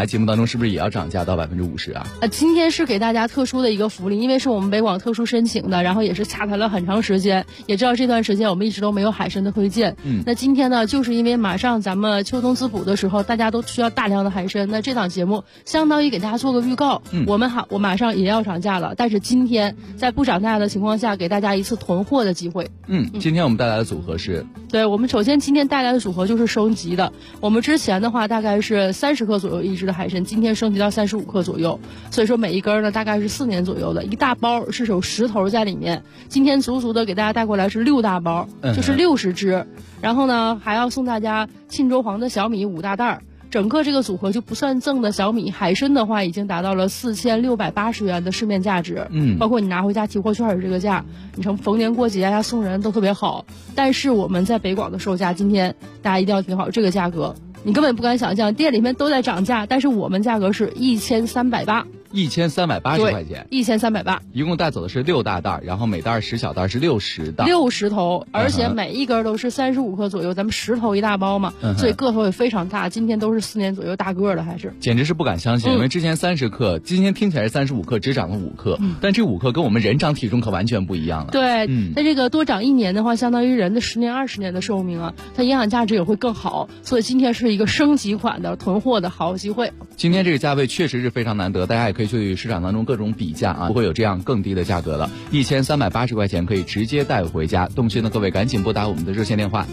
节目当中是不是也要涨价到50%啊？ 今天是给大家特殊的一个福利，因为是我们北广特殊申请的，然后也是洽谈了很长时间，也知道这段时间我们一直都没有海参的推荐。那今天呢，就是因为马上咱们秋冬滋补的时候，大家都需要大量的海参，那这档节目相当于给大家做个预告，我马上也要涨价了，但是今天在不涨价的情况下，给大家一次囤货的机会。 今天我们带来的组合是， 对，我们首先今天带来的组合就是升级的。我们之前的话大概是30克左右一只的海参，今天升级到35克左右，所以说每一根呢大概是4年左右的，一大包是有10头在里面。今天足足的给大家带过来是6大包，就是60只，然后呢还要送大家沁州黄的小米5大袋。整个这个组合就不算赠的小米海参的话，已经达到了4680元的市面价值。包括你拿回家提货券的这个价，你从逢年过节呀送人都特别好。但是我们在北广的售价，今天大家一定要听好这个价格，你根本不敢想象，店里面都在涨价，但是我们价格是1380，1380 块钱 ，1380， 一共带走的是6大袋，然后每袋10小袋是60袋 ，60头，而且每一根都是35克左右，咱们10头一大包嘛，所以个头也非常大。今天都是4年左右大个的，还是简直是不敢相信，因为之前30克，今天听起来是35克，只涨了5克，但这5克跟我们人长体重可完全不一样了。 对，那这个多长1年的话，相当于人的10年20年的寿命啊，它营养价值也会更好，所以今天是一个升级款的囤货的好机会。 今天这个价位确实是非常难得，大家也可以去市场当中各种比价啊，不会有这样更低的价格了，1380块钱可以直接带回家。动心的各位赶紧拨打我们的热线电话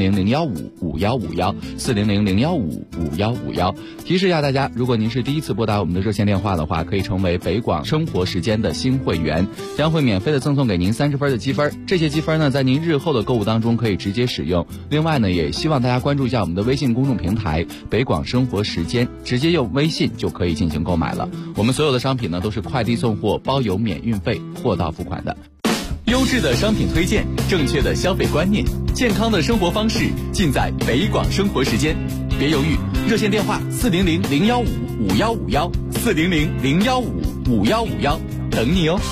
400-015-5151，400-015-5151。提示一下大家，如果您是第一次拨打我们的热线电话的话，可以成为北广生活时间的新会员，将会免费的赠送给您30分的积分。这些积分呢，在您日后的购物当中可以直接使用。另外呢，也希望大家关注一下我们的微信公众平台北广生活时间，直接用微信就可以进行购买了。我们所有的商品呢都是快递送货，包邮免运费，货到付款的。 优质的商品推荐，正确的消费观念，健康的生活方式，尽在北广生活时间。别犹豫，热线电话400-015-5151，400-015-5151，等你哦。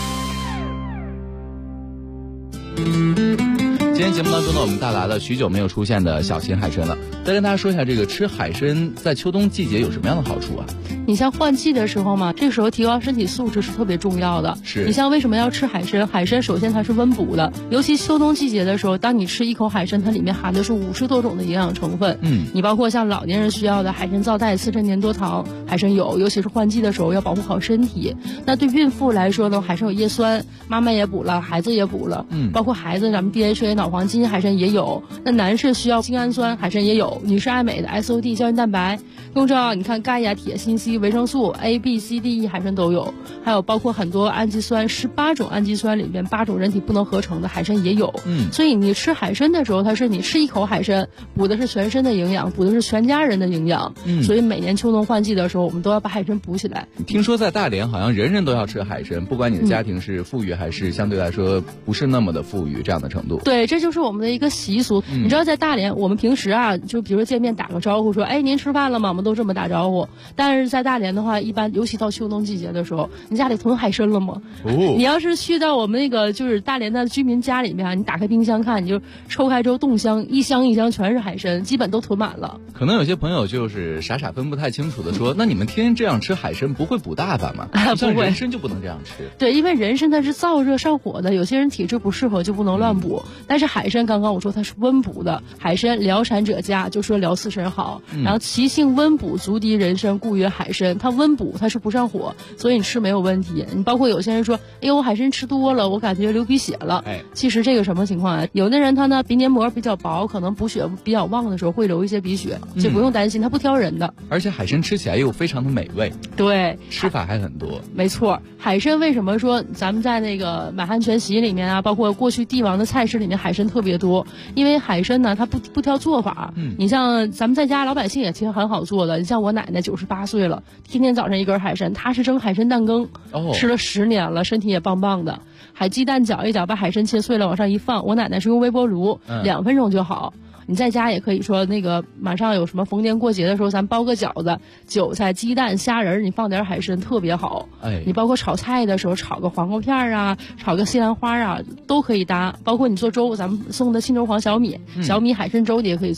今天节目当中呢，我们带来了许久没有出现的小型海参了。再跟大家说一下，这个吃海参在秋冬季节有什么样的好处啊？ 你像换季的时候嘛，这个时候提高身体素质是特别重要的。 是你像为什么要吃海参？海参首先它是温补的，尤其秋冬季节的时候，当你吃一口海参，它里面含的是50多种的营养成分。你包括像老年人需要的海参皂苷、次肾粘多糖，海参有，尤其是换季的时候要保护好身体。那对孕妇来说呢，海参有叶酸，妈妈也补了，孩子也补了。包括孩子咱们 DHA 脑黄金海参也有。那男士需要精氨酸，海参也有。女士爱美的 SOD 胶原蛋白。更重要，你看钙呀、铁、锌、硒、维生素 A、B、C、D、E 海参都有，还有包括很多氨基酸，18种氨基酸里面8种人体不能合成的海参也有。所以你吃海参的时候，它是你吃一口海参，补的是全身的营养，补的是全家人的营养。所以每年秋冬换季的时候，我们都要把海参补起来。 听说在大连好像人人都要吃海参，不管你的家庭是富裕还是相对来说不是那么的富裕这样的程度。 对，这就是我们的一个习俗。你知道在大连，我们平时啊，就比如说见面打个招呼说，哎，您吃饭了吗？我们都这么打招呼。但是在大连的话，一般尤其到秋冬季节的时候，你家里囤海参了吗？你要是去到我们那个就是大连的居民家里面，你打开冰箱看，你就抽开之后冻箱，一箱一箱全是海参，基本都囤满了。 可能有些朋友就是傻分不太清楚的说，那你们天天这样吃海参不会补大发吗？像人参就不能这样吃。 对，因为人参它是燥热上火的，有些人体质不适合就不能乱补。但是海参刚刚我说它是温补的，海参疗闪者佳，就说疗四神好。然后其性温补，足敌人参，故曰海参。它温补，它是不上火，所以你吃没有问题。你包括有些人说，哎呦，我海参吃多了，我感觉流鼻血了。其实这个什么情况啊？有的人他呢鼻黏膜比较薄，可能补血比较旺的时候会流一些鼻血，就不用担心，它不挑人的。 而且海参吃起来又非常的美味。 对， 吃法还很多。 没错，海参为什么说咱们在那个满汉全席里面啊，包括过去帝王的菜式里面海参特别多？因为海参呢，它不挑做法。你像咱们在家老百姓也其实很好做的。你像我奶奶98岁了，天天早上一根海参，她是蒸海参蛋羹，吃了10年了，身体也棒棒的。海鸡蛋搅一搅，把海参切碎了往上一放，我奶奶是用微波炉2分钟就好。你在家也可以说那个马上有什么逢年过节的时候，咱包个饺子，韭菜、鸡蛋、虾仁，你放点海参特别好。你包括炒菜的时候，炒个黄瓜片啊，炒个西兰花啊，都可以搭。包括你做粥，咱们送的沁州黄小米，小米海参粥你也可以做。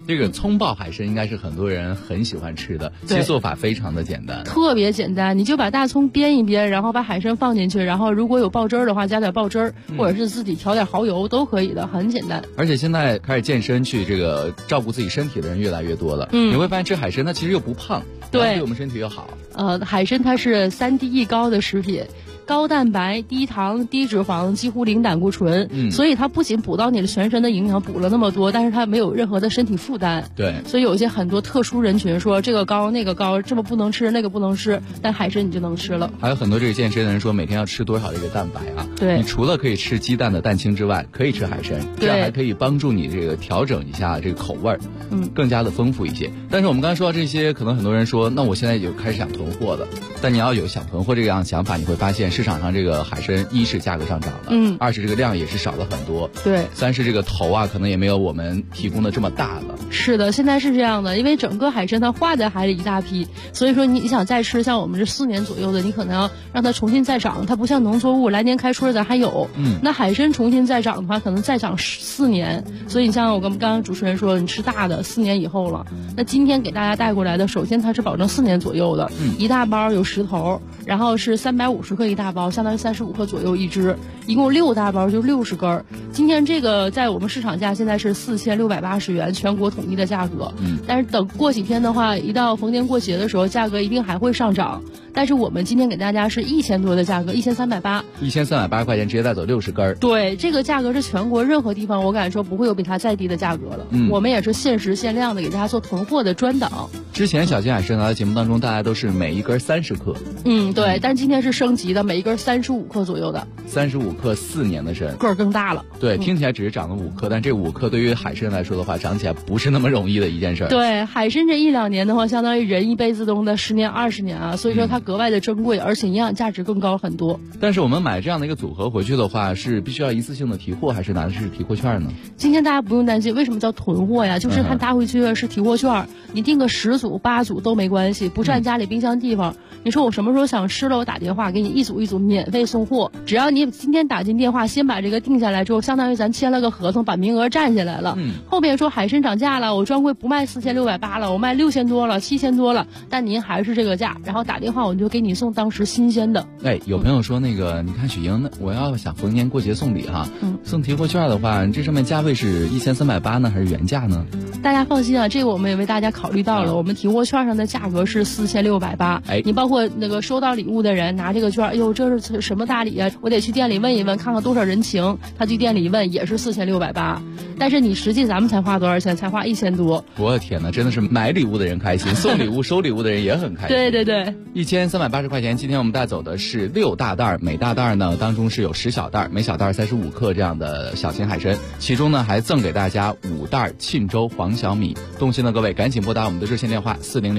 这个葱爆海参应该是很多人很喜欢吃的，其实做法非常的简单， 特别简单，你就把大葱煸一煸，然后把海参放进去，然后如果有爆汁儿的话加点爆汁儿，或者是自己调点蚝油都可以的，很简单。 而且现在开始健身去这个照顾自己身体的人越来越多了，你会发现吃海参它其实又不胖，对我们身体又好。 海参它是3低1高的食品。高蛋白、低糖、低脂肪，几乎零胆固醇，所以它不仅补到你的全身的营养，补了那么多，但是它没有任何的身体负担。 对， 所以有一些很多特殊人群说这个高那个高，这么不能吃那个不能吃，但海参你就能吃了。 还有很多这个健身的人说每天要吃多少这个蛋白啊？ 对， 你除了可以吃鸡蛋的蛋清之外，可以吃海参，这样还可以帮助你这个调整一下这个口味儿，更加的丰富一些。但是我们刚才说到这些，可能很多人说，那我现在就开始想囤货了。但你要有想囤货这样想法，你会发现市场上这个海参一是价格上涨了，2是这个量也是少了很多， 对 ，3是这个头啊可能也没有我们提供的这么大了。 是的，现在是这样的，因为整个海参它化在海里一大批，所以说你想再吃像我们这4年左右的，你可能要让它重新再长，它不像农作物来年开春咱还有，那海参重新再长的话，可能再长4年，所以你像我刚刚主持人说，你吃大的4年以后了，那今天给大家带过来的，首先它是保证4年左右的，一大包有10头，然后是350克一大包，相当于35克左右一只，一共6大包就60根。今天这个在我们市场价现在是4680元，全国统一的价格。但是等过几天的话，一到逢年过节的时候，价格一定还会上涨。但是我们今天给大家是1000多的价格，1380，1380 块钱直接带走60根。 对，这个价格是全国任何地方我敢说不会有比它再低的价格了。我们也是限时限量的给大家做囤货的专档。 之前小金海参来的节目当中，大家都是每一根30克。 对，但今天是升级的，每一根35克左右的。 35克4年的参， 个儿更大了。 对，听起来只是长了5克，但这5克对于海参来说的话，长起来不是那么容易的一件事。 对，海参这1-2年的话，相当于人一辈子中的10年20年啊，所以说它格外的珍贵，而且营养价值更高很多。 但是我们买这样的一个组合回去的话，是必须要一次性的提货，还是拿的是提货券呢？ 今天大家不用担心，为什么叫囤货呀？就是它拿回去是提货券，你订个10组8组都没关系，不占家里冰箱地方。你说我什么时候想吃了，我打电话给你一组一组免费送货，只要你今天打进电话，先把这个定下来之后，相当于咱签了个合同，把名额占下来了。后面说海参涨价了，我专柜不卖4680了，我卖6000多了7000多了，但您还是这个价，然后打电话我就给你送当时新鲜的。 有朋友说那个你看许莹，我要想逢年过节送礼哈，送提货券的话，这上面价位是1380呢还是原价呢？ 大家放心啊，这个我们也为大家考虑到了，我们提货券上的价格是4680。你包括那个收到礼物的人拿这个券，哎呦这是什么大礼啊？我得去店里问一问，看看多少人情。他去店里一问也是4680，但是你实际咱们才花多少钱？才花1000多。 我的天哪，真的是买礼物的人开心，送礼物收礼物的人也很开心。 对对对 ，1380块钱。今天我们带走的是6大袋，每大袋呢当中是有10小袋，每小袋35克这样的小型海参，其中呢还赠给大家5袋沁州黄小米。动心的各位赶紧拨打我们的热线电话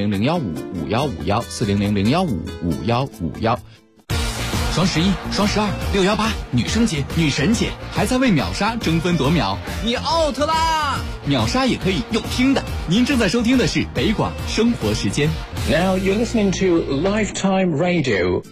400-015-5151，400-015-5151。 双11、双12、618，女生节、女神节，还在为秒杀争分夺秒，你 out 啦！秒杀也可以用听的。您正在收听的是北广生活时间。 Now you're listening to Lifetime Radio。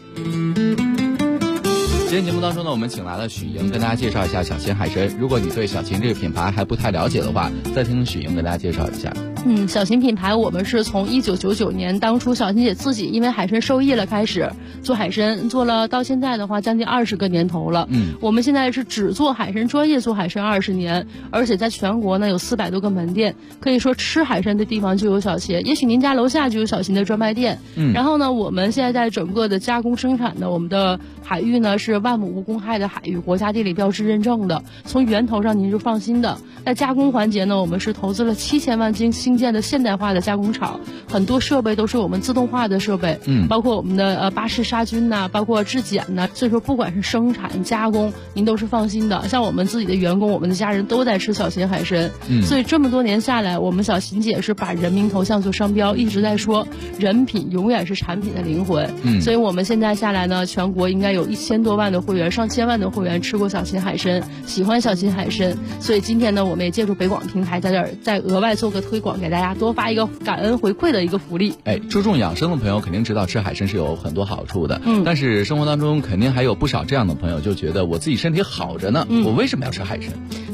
今天节目当中呢，我们请来了许莹，跟大家介绍一下小秦海参。如果你对小秦这个品牌还不太了解的话，再听许莹跟大家介绍一下。 小秦品牌我们是从1999年当初小秦姐自己因为海参受益了开始做海参，做了到现在的话将近20个年头了。我们现在是只做海参，专业做海参20年，而且在全国呢有400多个门店，可以说吃海参的地方就有小秦，也许您家楼下就有小秦的专卖店。然后呢，我们现在在整个的加工生产的我们的海域呢是万亩无公害的海域，国家地理标志认证的，从源头上您是放心的。在加工环节呢，我们是投资了7000万新建的现代化的加工厂，很多设备都是我们自动化的设备，包括我们的巴氏杀菌呐，包括质检呐，所以说不管是生产加工，您都是放心的。像我们自己的员工，我们的家人都在吃小秦海参，所以这么多年下来，我们小秦姐是把人民头像做商标，一直在说人品永远是产品的灵魂。所以我们现在下来呢，全国应该有1000多万的会员，上千万的会员吃过小秦海参，喜欢小秦海参。所以今天呢，我们也借助北广平台在这儿再额外做个推广，给大家多发一个感恩回馈的一个福利。 注重养生的朋友肯定知道吃海参是有很多好处的，但是生活当中肯定还有不少这样的朋友就觉得我自己身体好着呢，我为什么要吃海参？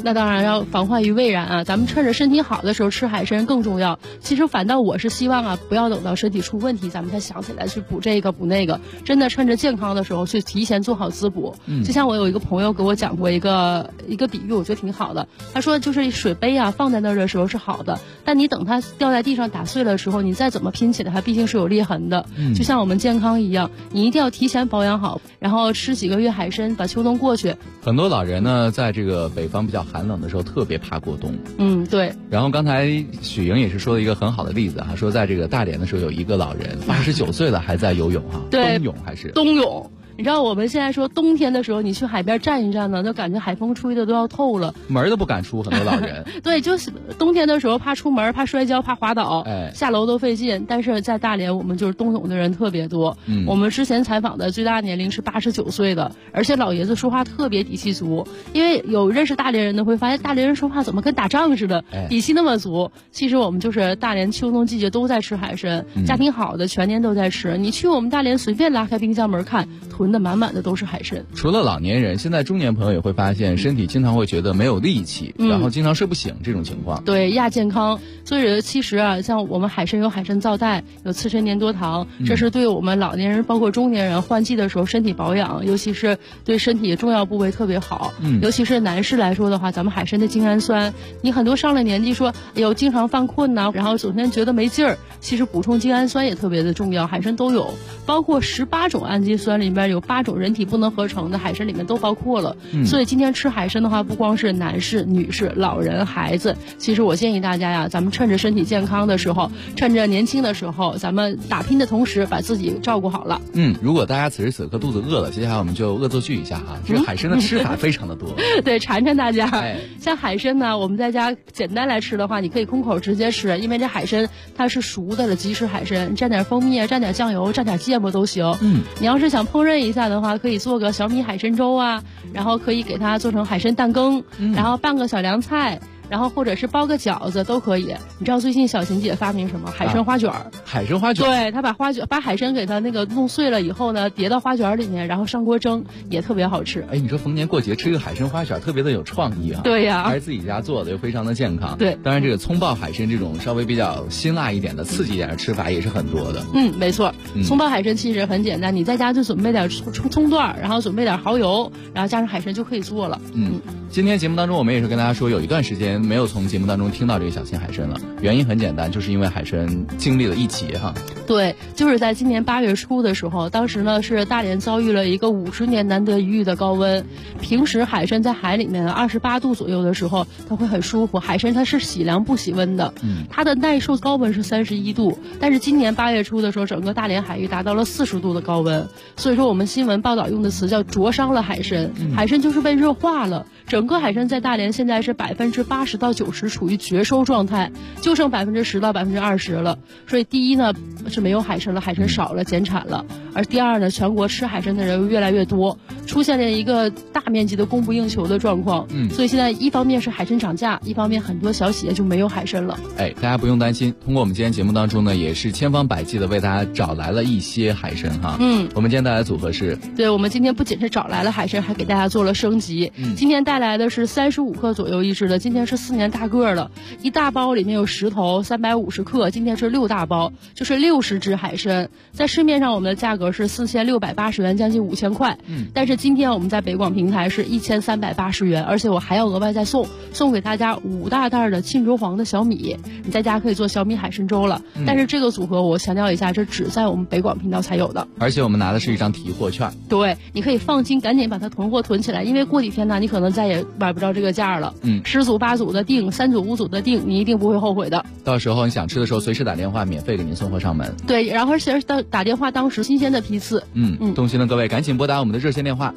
那当然要防患于未然啊，咱们趁着身体好的时候吃海参更重要。其实反倒我是希望啊，不要等到身体出问题咱们才想起来去补这个补那个，真的趁着健康的时候去提前做好滋补。就像我有一个朋友给我讲过一个比喻，我觉得挺好的。他说就是水杯啊放在那儿的时候是好的，但你等它掉在地上打碎了的时候，你再怎么拼起来它毕竟是有裂痕的。就像我们健康一样，你一定要提前保养好，然后吃几个月海参，把秋冬过去。 很多老人呢在这个北方比较寒冷的时候特别怕过冬。 对。 然后刚才许莹也是说了一个很好的例子啊，说在这个大连的时候有一个老人89岁了还在游泳哈， 对， 冬泳还是冬泳。你知道我们现在说冬天的时候，你去海边站一站呢，就感觉海风吹的都要透了， 门都不敢出，很多老人。 对，就是冬天的时候怕出门，怕摔跤，怕滑倒，下楼都费劲。但是在大连，我们就是冬泳的人特别多。我们之前采访的最大年龄是89岁的，而且老爷子说话特别底气足。因为有认识大连人的会发现，大连人说话怎么跟打仗似的，底气那么足。其实我们就是大连秋冬季节都在吃海参，家庭好的全年都在吃。你去我们大连随便拉开冰箱门看，囤的满满的都是海参。 除了老年人，现在中年朋友也会发现身体经常会觉得没有力气，然后经常睡不醒这种情况。 对，亚健康。所以其实啊，像我们海参有海参皂苷，有刺参粘多糖，这是对我们老年人包括中年人换季的时候身体保养，尤其是对身体重要部位特别好。尤其是男士来说的话，咱们海参的精氨酸，你很多上了年纪说哎呦经常犯困然后整天觉得没劲儿，其实补充精氨酸也特别的重要，海参都有，包括18种氨基酸里面有8种人体不能合成的，海参里面都包括了。所以今天吃海参的话，不光是男士、女士、老人、孩子，其实我建议大家呀，咱们趁着身体健康的时候，趁着年轻的时候，咱们打拼的同时把自己照顾好了。 如果大家此时此刻肚子饿了，接下来我们就恶作剧一下哈，这个海参的吃法非常的多。 对，馋馋大家。像海参呢，我们在家简单来吃的话，你可以空口直接吃，因为这海参它是熟的了，即食海参，蘸点蜂蜜，蘸点酱油，蘸点芥末都行。你要是想烹饪一下的话，可以做个小米海参粥啊，然后可以给它做成海参蛋羹，然后拌个小凉菜，然后或者是包个饺子都可以。你知道最近小琴姐发明什么？海参花卷。 海参花卷。 对，她把海参给它那个弄碎了以后呢，叠到花卷里面，然后上锅蒸，也特别好吃。 你说逢年过节吃个海参花卷特别的有创意啊。 对呀， 还是自己家做的，又非常的健康。 对， 当然这个葱爆海参这种稍微比较辛辣一点的、刺激一点的吃法也是很多的。 没错。葱爆海参其实很简单，你在家就准备点葱段，然后准备点蚝油，然后加上海参就可以做了。 今天节目当中我们也是跟大家说，有一段时间没有从节目当中听到这个小青海参了，原因很简单，就是因为海参经历了一劫哈。 对，就是在今年8月初的时候，当时呢是大连遭遇了一个50年难得一遇的高温。平时海参在海里面28度左右的时候，它会很舒服。海参它是喜凉不喜温的，它的耐受高温是31度，但是今年8月初的时候，整个大连海域达到了40度的高温。所以说我们新闻报道用的词叫灼伤了海参，海参就是被热化了。整个海参在大连现在是80%到90%处于绝收状态，就剩10%到20%了。所以第一呢是没有海参了，海参少了，减产了。而第二呢，全国吃海参的人越来越多，出现了一个大面积的供不应求的状况。所以现在一方面是海参涨价，一方面很多小企业就没有海参了。 大家不用担心，通过我们今天节目当中呢，也是千方百计的为大家找来了一些海参哈。我们今天带来的组合是， 对，我们今天不仅是找来了海参，还给大家做了升级。今天带来的是35克左右一只的，今天是4年大个了，一大包里面有10头，350克，今天是6大包，就是60只海参。在市面上我们的价格是4680元，将近5000块。但是今天我们在北广平台是1380元，而且我还要额外再送给大家5大袋的沁州黄的小米，你在家可以做小米海参粥了。但是这个组合我强调一下，这只在我们北广频道才有的， 而且我们拿的是一张提货券。 对，你可以放心，赶紧把它囤货囤起来，因为过几天呢，你可能再也买不着这个价了。10组8组的订，3组5组的订，你一定不会后悔的。 到时候你想吃的时候，随时打电话，免费给您送货上门。 对，然后而且打电话当时新鲜的批次。 动心的各位赶紧拨打我们的热线电话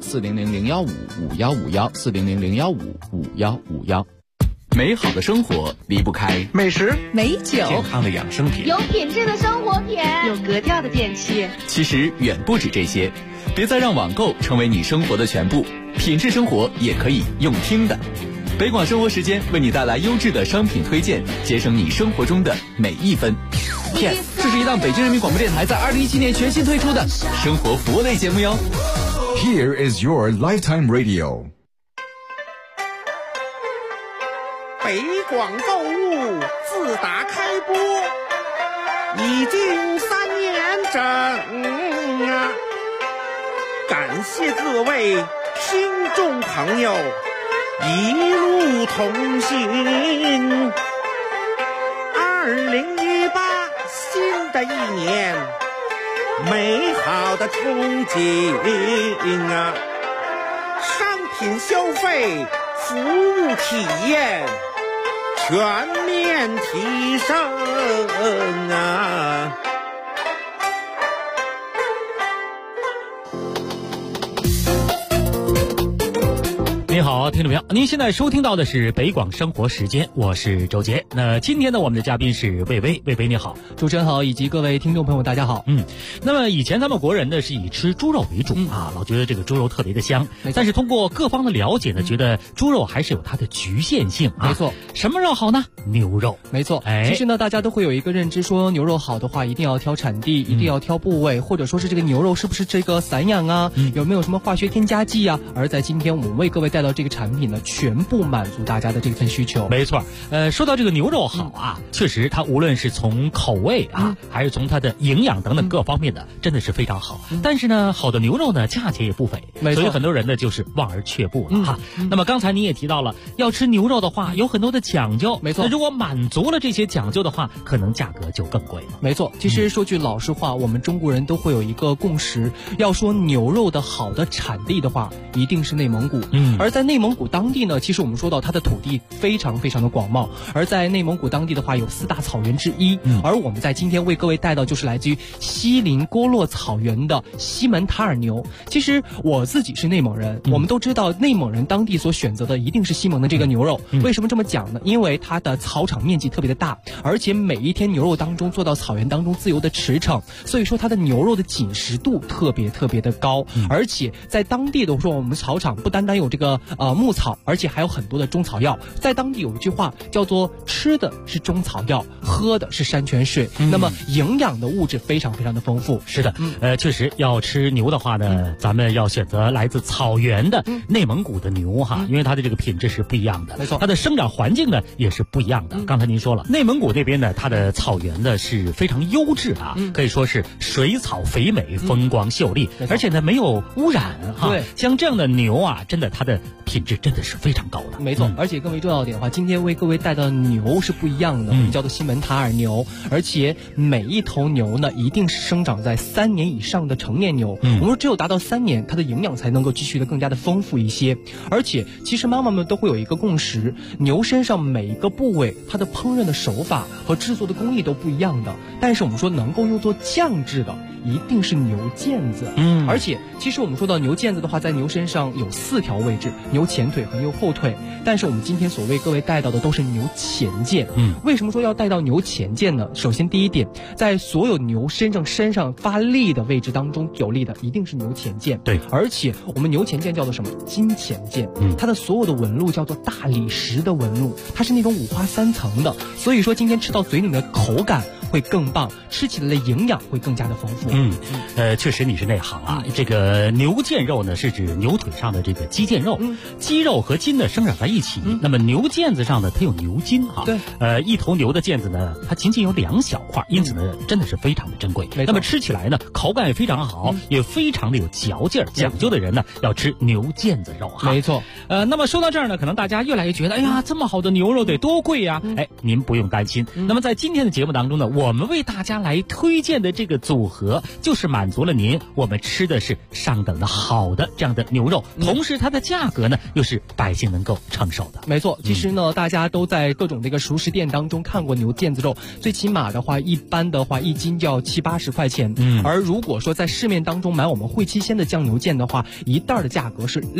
400-015-5151，400-015-5151。美好的生活离不开美食、 美酒、 健康的养生品、 有品质的生活品、 有格调的电器。 其实远不止这些，别再让网购成为你生活的全部，品质生活也可以用听的。北广生活时间为你带来优质的商品推荐，节省你生活中的每一分。这是一档北京人民广播电台在2017年全新推出的生活服务类节目哟。 Here is your lifetime radio. 北广购物自打开播已经3年整啊！感谢各位听众朋友一路同行。2018新的一年，美好的憧憬啊！商品消费、服务体验全面提升啊！ 您好，听众朋友，您现在收听到的是北广生活时间，我是周杰。那今天呢，我们的嘉宾是魏巍，魏巍你好， 主持人好，以及各位听众朋友大家好。 那么以前咱们国人呢是以吃猪肉为主啊，老觉得这个猪肉特别的香，但是通过各方的了解呢，觉得猪肉还是有它的局限性啊。 没错， 什么肉好呢？牛肉。 没错，其实呢，大家都会有一个认知，说牛肉好的话，一定要挑产地，一定要挑部位，或者说是这个牛肉是不是这个散养啊，有没有什么化学添加剂啊？而在今天我们为各位带到这个产品呢，全部满足大家的这份需求。 没错，说到这个牛肉好啊，确实它无论是从口味啊，还是从它的营养等等各方面的，真的是非常好。但是呢，好的牛肉呢，价钱也不菲，所以很多人呢就是望而却步了哈。那么刚才你也提到了，要吃牛肉的话，有很多的讲究。 没错， 那如果满足了这些讲究的话，可能价格就更贵了。 没错，其实说句老实话，我们中国人都会有一个共识，要说牛肉的好的产地的话，一定是内蒙古。而在内蒙古当地呢，其实我们说到它的土地非常非常的广袤，而在内蒙古当地的话有4大草原之一，而我们在今天为各位带到就是来自于锡林郭勒草原的西门塔尔牛。其实我自己是内蒙人，我们都知道内蒙人当地所选择的一定是西蒙的这个牛肉。为什么这么讲呢？因为它的草场面积特别的大，而且每一天牛肉当中做到草原当中自由的驰骋，所以说它的牛肉的紧实度特别特别的高。而且在当地的说，我们草场不单单有这个牧草，而且还有很多的中草药。在当地有一句话叫做吃的是中草药，喝的是山泉水，那么营养的物质非常非常的丰富。 是的，确实要吃牛的话呢，咱们要选择来自草原的内蒙古的牛哈，因为它的这个品质是不一样的。 没错， 它的生长环境呢也是不一样的。刚才您说了，内蒙古那边呢，它的草原呢是非常优质啊，可以说是水草肥美，风光秀丽，而且呢没有污染哈。 对， 像这样的牛啊，真的它的品质真的是非常高的。 没错，而且更为重要一点的话，今天为各位带的牛是不一样的，我们叫做西门塔尔牛，而且每一头牛呢一定是生长在3年以上的成年牛。我们说只有达到3年，它的营养才能够继续的更加的丰富一些。而且其实妈妈们都会有一个共识，牛身上每一个部位它的烹饪的手法和制作的工艺都不一样的，但是我们说能够用作酱制的一定是牛腱子。而且其实我们说到牛腱子的话，在牛身上有4条位置，牛前腿和牛后腿，但是我们今天所为各位带到的都是牛前腱。为什么说要带到牛前腱呢？首先第一点，在所有牛身上发力的位置当中，有力的一定是牛前腱。 对， 而且我们牛前腱叫做什么？金前腱。它的所有的纹路叫做大理石的纹路，它是那种5花3层的，所以说今天吃到嘴里的口感会更棒，吃起来的营养会更加的丰富。 确实你是内行啊。这个牛腱肉呢是指牛腿上的这个肌腱肉，肌肉和筋呢生长在一起。那么牛腱子上呢，它有牛筋哈。 对， 一头牛的腱子呢，它仅仅有2小块，因此呢，真的是非常的珍贵。那么吃起来呢，口感也非常好，也非常的有嚼劲儿。讲究的人呢，要吃牛腱子肉哈。 没错。 那么说到这儿呢，可能大家越来越觉得，哎呀，这么好的牛肉得多贵呀？您不用担心。那么在今天的节目当中呢，我们为大家来推荐的这个组合，就是满足了您我们吃的是上等的好的这样的牛肉，同时它的价格呢又是百姓能够承受的。 没错，其实呢，大家都在各种这个熟食店当中看过牛腱子肉，最起码的话，一般的话1斤就要70-80块钱。而如果说在市面当中买我们汇七鲜的酱牛腱的话，一袋的价格是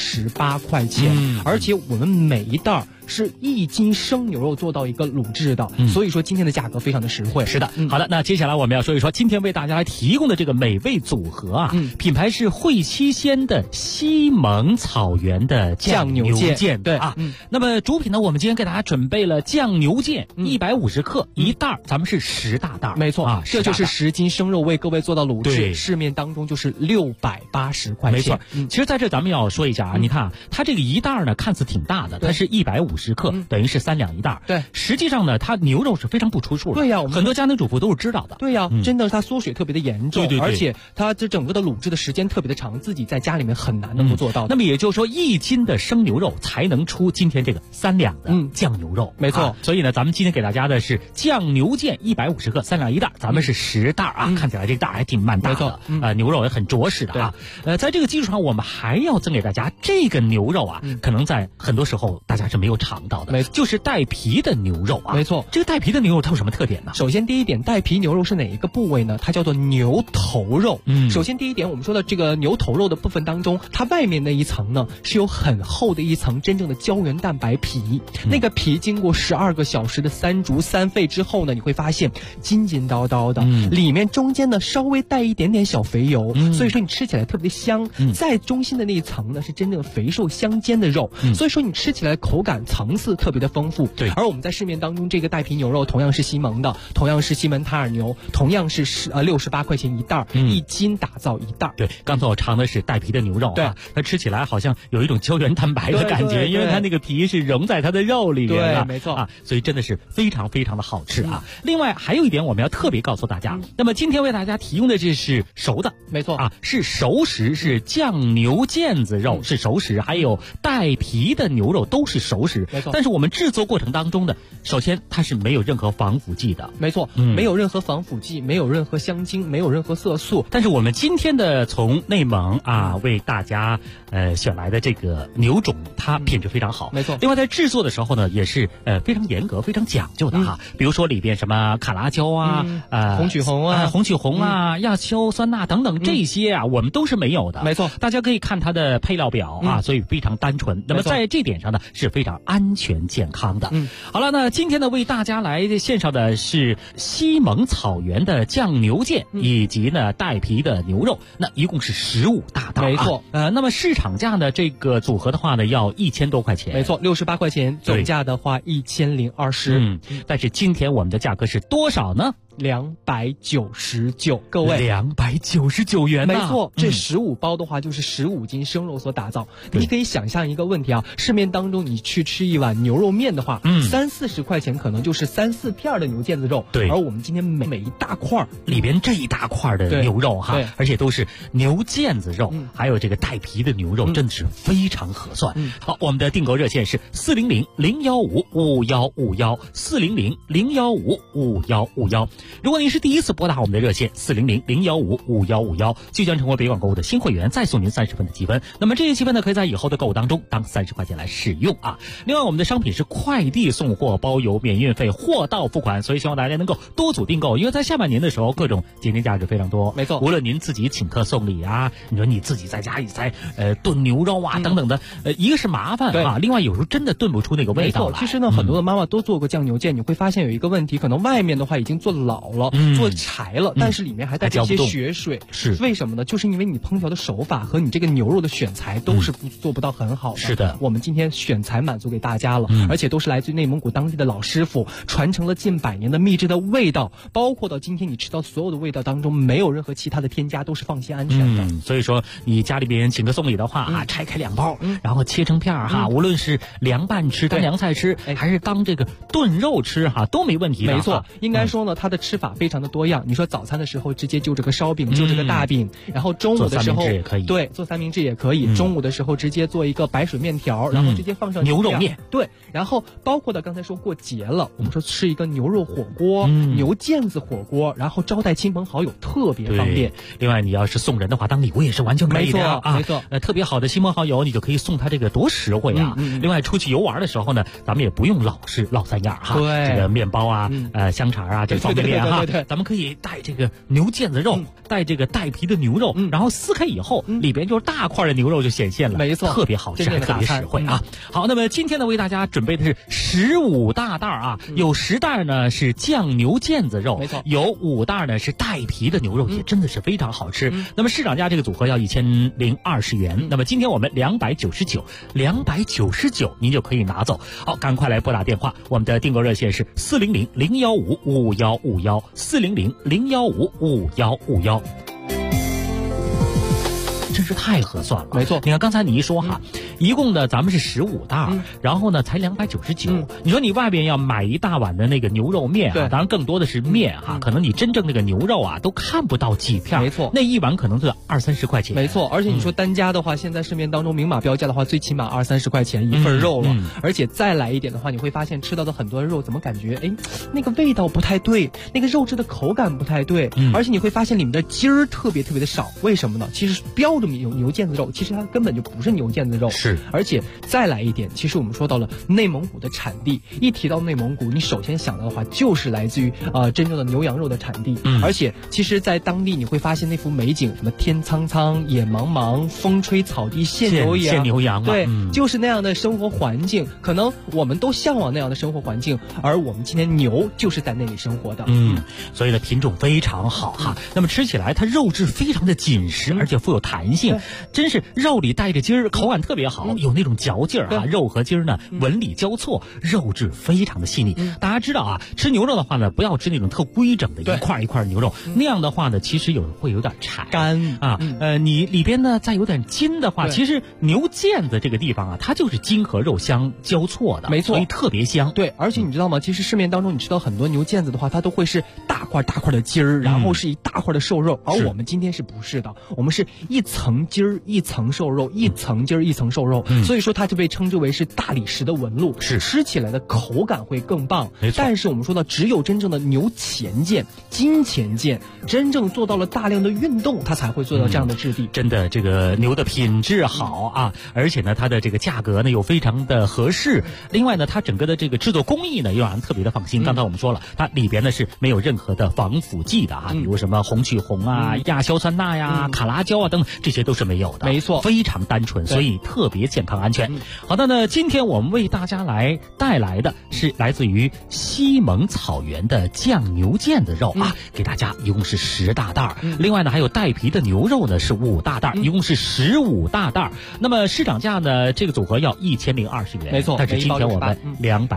68块钱。而且我们每一袋是1斤生牛肉做到一个卤制的，所以说今天的价格非常的实惠。 是的，好的，那接下来我们要说一说今天为大家来提供的这个美味组合啊，品牌是汇七鲜的西蒙草原的酱牛腱。 对啊，那么主品呢，我们今天给大家准备了酱牛腱150克一袋，咱们是10大袋。 没错啊， 这就是10斤生肉为各位做到卤制，市面当中就是680块钱。 没错，其实在这咱们要说一下啊，你看啊，它这个一袋呢看似挺大的，它是150 150克，等于是3两一袋。 对， 实际上呢，它牛肉是非常不出数的。 对呀， 很多家庭主妇都是知道的。 对呀，真的它缩水特别的严重， 对， 而且它这整个的卤制的时间特别的长，自己在家里面很难能够做到的。 那么也就是说，1斤的生牛肉才能出今天这个3两的酱牛肉。 没错。 所以呢，咱们今天给大家的是酱牛腱150克，3两一袋，咱们是10袋啊，看起来这个袋还挺蛮大的。牛肉也很着实的啊。在这个基础上，我们还要赠给大家这个牛肉啊，可能在很多时候大家是没有尝到的，就是带皮的牛肉啊。 没错， 这个带皮的牛肉它有什么特点呢？ 首先第一点，带皮牛肉是哪一个部位呢？它叫做牛头肉。首先第一点，我们说的这个牛头肉的部分当中，它外面那一层呢是有很厚的一层真正的胶原蛋白皮，那个皮经过12个小时的3煮3沸之后呢，你会发现筋筋道道的，里面中间呢稍微带一点点小肥油，所以说你吃起来特别的香。在中心的那一层呢是真正肥瘦相间的肉，所以说你吃起来口感层次特别的丰富。 对， 而我们在市面当中这个带皮牛肉同样是西蒙的，同样是西门塔尔牛，同样是68块钱一袋，1斤打造一袋。 对，刚才我尝的是带皮的牛肉啊，它吃起来好像有一种胶原蛋白的感觉，因为它那个皮是融在它的肉里面的， 没错啊，所以真的是非常非常的好吃啊。另外还有一点我们要特别告诉大家，那么今天为大家提供的这是熟的， 没错啊，是熟食，是酱牛腱子肉是熟食，还有带皮的牛肉都是熟食， 没错。 但是我们制作过程当中的，首先它是没有任何防腐剂的， 没错，没有任何防腐剂，没有任何香精，没有任何色素。 但是我们今天的从内蒙啊为大家选来的这个牛种，它品质非常好， 没错。 另外在制作的时候呢，也是非常严格、非常讲究的哈。比如说里边什么卡拉椒啊、 红曲红啊、 红曲红啊、亚硝酸钠等等这些啊，我们都是没有的。 没错， 大家可以看它的配料表啊，所以非常单纯。那么在这点上呢，是非常安全健康的。好了，那今天呢为大家来献上的是西蒙草原的酱牛腱，以及呢带皮的牛肉，那一共是15大袋， 没错。 那么市场价呢这个组合的话呢要1000多块钱， 没错，68块钱，总价的话1020。 但是今天我们的价格是多少呢 ？299，各位 ，299元没错，这15包的话就是15斤生肉所打造。你可以想象一个问题啊，市面当中你去吃一碗牛肉面的话，30-40块钱可能就是3-4片的牛腱子肉， 对。 而我们今天每一大块里边这一大块的牛肉哈，而且都是牛腱子肉，还有这个带皮的牛肉，真的是非常合算。好，我们的订购热线是400-015-5151，400-015-5151。如果您是第一次拨打我们的热线400-015-5151，就将成为北广购物的新会员，再送您30分的积分。那么这些积分呢，可以在以后的购物当中当30块钱来使用啊。另外，我们的商品是快递送货，包邮免运费，货到付款，所以希望大家能够多组订购，因为在下半年的时候，各种节点价值非常多。 没错， 无论您自己请客送礼啊，你说你自己在家里在炖牛肉啊等等的，一个是麻烦啊，另外有时候真的炖不出那个味道来。 其实呢，很多的妈妈都做过酱牛腱，你会发现有一个问题，可能外面的话已经做老了，做柴了，但是里面还带着一些血水， 是为什么呢？就是因为你烹调的手法和你这个牛肉的选材都是做不到很好的。 是的， 我们今天选材满足给大家了，而且都是来自于内蒙古当地的老师傅，传承了近100年的秘制的味道，包括到今天你吃到所有的味道当中，没有任何其他的添加，都是放心安全的。 所以说你家里边请客送礼的话啊，拆开2包，然后切成片哈，无论是凉拌吃、当凉菜吃，还是当这个炖肉吃哈，都没问题的。 没错，应该说呢，它的吃法非常的多样。你说早餐的时候直接就这个烧饼，就这个大饼，然后中午的时候做三明治也可以， 对，做三明治也可以。中午的时候直接做一个白水面条，然后直接放上牛肉面， 对，然后包括的刚才说过节了，我们说吃一个牛肉火锅、牛腱子火锅，然后招待亲朋好友特别方便。 另外，你要是送人的话，当礼物也是完全可以的啊。 没错， 特别好的亲朋好友，你就可以送他这个多实惠啊。另外，出去游玩的时候呢，咱们也不用老三样哈，这个面包啊、香肠啊，这方便面哈，咱们可以带这个牛腱子肉，带这个带皮的牛肉，然后撕开以后，里边就是大块的牛肉就显现了， 没错， 特别好吃，还特别实惠啊。好，那么今天呢，为大家准备的是15大袋啊，有10袋呢是酱牛腱子肉， 没错， 有5袋呢是带皮的牛肉，也真的是非常好吃。那么市场价这个组合要1020元，那么今天我们299，您就可以拿走。好，赶快来拨打电话，我们的订购热线是400-015-5151，400-015-5151。真是太合算了， 没错。 你看刚才你一说哈， 一共呢咱们是15袋，然后呢才299。你说你外边要买一大碗的那个牛肉面啊，当然更多的是面哈，可能你真正那个牛肉啊都看不到几片， 没错， 那一碗可能就20-30块钱， 没错。而且你说单价的话，现在市面当中明码标价的话，最起码20-30块钱一份肉了，而且再来一点的话，你会发现吃到的很多肉怎么感觉那个味道不太对，那个肉质的口感不太对，而且你会发现里面的筋儿特别的少，为什么呢？其实标着牛腱子肉，其实它根本就不是牛腱子肉， 是。 而且再来一点，其实我们说到了内蒙古的产地，一提到内蒙古，你首先想到的话就是来自于真正的牛羊肉的产地，而且其实在当地你会发现那幅美景，什么天苍苍野茫茫，风吹草低见牛羊，对，就是那样的生活环境，可能我们都向往那样的生活环境，而我们今天牛就是在那里生活的， 所以呢品种非常好哈。那么吃起来它肉质非常的紧实，而且富有弹性，真是肉里带着筋儿，口感特别好，有那种嚼劲儿啊，肉和筋儿呢纹理交错，肉质非常的细腻。大家知道啊，吃牛肉的话呢，不要吃那种特规整的一块一块牛肉，那样的话呢，其实会有点柴干啊。你里边呢再有点筋的话，其实牛腱子这个地方啊，它就是筋和肉相交错的， 没错， 所以特别香。 对，而且你知道吗？其实市面当中你吃到很多牛腱子的话，它都会是大块的筋儿，然后是一大块的瘦肉，而我们今天是不是的？我们是一层筋儿一层瘦肉，一层筋儿一层瘦肉，所以说它就被称之为是大理石的纹路， 是吃起来的口感会更棒。 没错。 但是我们说到，只有真正的牛前腱、筋前腱，真正做到了大量的运动，它才会做到这样的质地。 真的，这个牛的品质好啊，而且呢，它的这个价格呢又非常的合适。另外呢，它整个的这个制作工艺呢又让人特别的放心。刚才我们说了，它里边呢是没有任何的防腐剂的啊，比如什么红曲红啊、亚硝酸钠呀、卡拉胶啊等等，这些都是没有的。 没错， 非常单纯，所以特别健康安全。好的呢，今天我们为大家来带来的是来自于西蒙草原的酱牛腱子肉啊，给大家一共是10大袋。另外呢，还有带皮的牛肉呢是5大袋，一共是15大袋。那么市场价呢，这个组合要1020元， 没错。 但是今天我们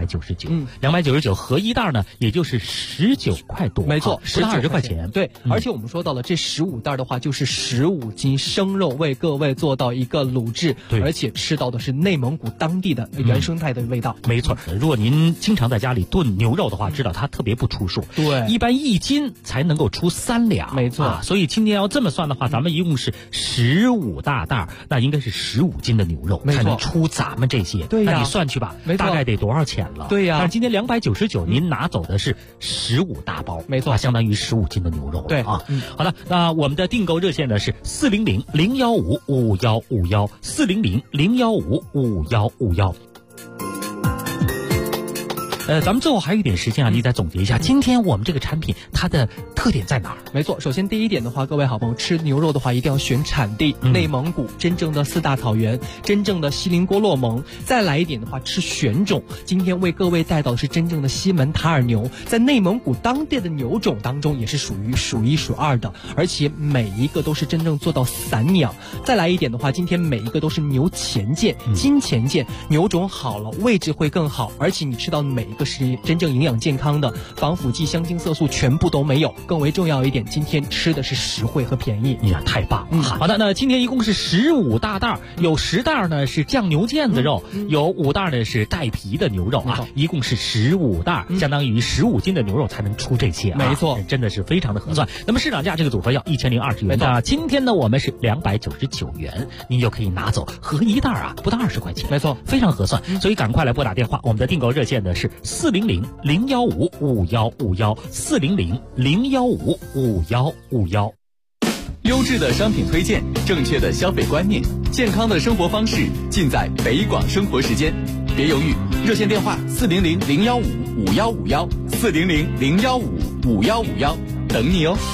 299，299合一袋呢，也就是19块多， 没错 ，10到20块钱。 对，而且我们说到了这15袋的话，就是15斤生肉，为各位做到一个卤制，而且吃到的是内蒙古当地的原生态的味道。 没错，如果您经常在家里炖牛肉的话，知道它特别不出数， 对， 一般1斤才能够出3两， 没错。 所以今天要这么算的话，咱们一共是15大袋，那应该是15斤的牛肉才能出咱们这些。 对呀， 那你算去吧，大概得多少钱了？ 对呀。 但是今天299，您拿走的是15大包， 没错， 相当于15斤的牛肉了。 对啊，好的，那我们的订购热线呢是400-015-5151，400-015-5151。咱们最后还有一点时间啊，你再总结一下，今天我们这个产品它的特点在哪儿？ 没错，首先第一点的话，各位好朋友吃牛肉的话，一定要选产地，内蒙古真正的4大草原，真正的锡林郭勒盟。再来一点的话，吃选种。今天为各位带到的是真正的西门塔尔牛，在内蒙古当地的牛种当中也是属于数1数2的，而且每一个都是真正做到散养。再来一点的话，今天每一个都是牛前腱、筋前腱，牛种好了，位置会更好，而且你吃到每一个是真正营养健康的，防腐剂、香精色素全部都没有。更为重要一点，今天吃的是实惠和便宜。 呀，太棒了！好的，那今天一共是15大袋，有10袋呢是酱牛腱子肉，有5袋呢是带皮的牛肉啊，一共是15袋，相当于15斤的牛肉才能出这些啊。 没错， 真的是非常的合算。那么市场价这个组合要1020元，那今天呢我们是299元，您就可以拿走合一袋啊，不到20块钱。 没错， 非常合算。所以赶快来拨打电话，我们的订购热线呢是400-015-5151，400-015-5151。 优质的商品推荐，正确的消费观念，健康的生活方式，尽在北广生活时间。别犹豫，热线电话400-015-5151，400-015-5151，等你哦。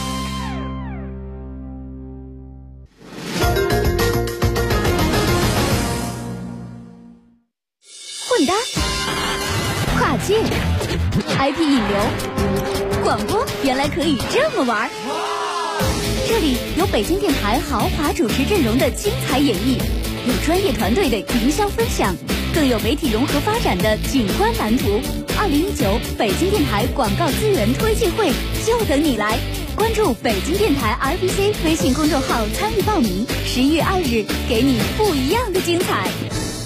混搭、跨界、IP 引流、广播，原来可以这么玩。这里有北京电台豪华主持阵容的精彩演绎，有专业团队的营销分享，更有媒体融合发展的景观蓝图。2019北京电台广告资源推介会就等你来，关注北京电台 RBC 微信公众号参与报名，11月2日给你不一样的精彩。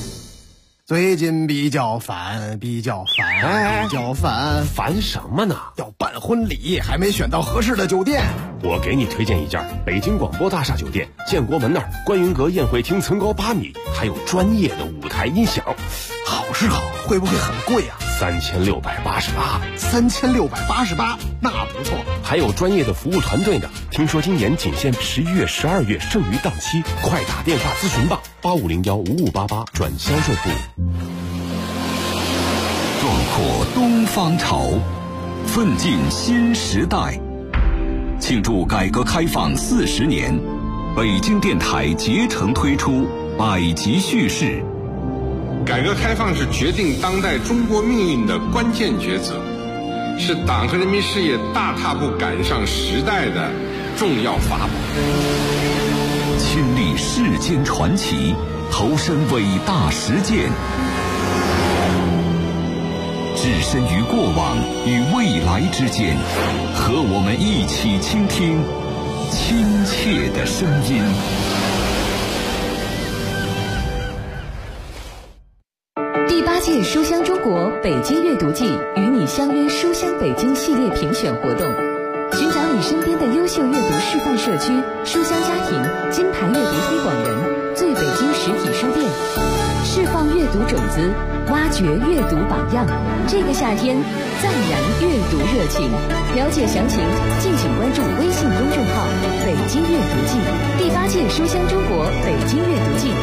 最近比较烦， 烦什么呢？ 要办婚礼，还没选到合适的酒店。 我给你推荐一家北京广播大厦酒店，建国门那儿观云阁宴会厅层高8米，还有专业的舞台音响。 好是好，会不会很贵啊 ？3688。 3688，那不错。 还有专业的服务团队呢。听说今年仅限11月、12月剩余档期，快打电话咨询吧，85015588转销售部。 壮阔东方潮，奋进新时代。庆祝改革开放40年，北京电台竭诚推出百集叙事。 改革开放是决定当代中国命运的关键抉择，是党和人民事业大踏步赶上时代的重要法宝。 亲历世间传奇，投身伟大实践，置身于过往与未来之间，和我们一起倾听亲切的声音。 第8届书香中国北京阅读季与你相约书香北京系列评选活动，寻找你身边的优秀阅读示范社区、书香家庭、金牌阅读推广人、最北京实体书店，释放阅读种子，挖掘阅读榜样。这个夏天，赞燃阅读热情。了解详情，敬请关注微信公众号“北京阅读季”。第8届书香中国北京阅读季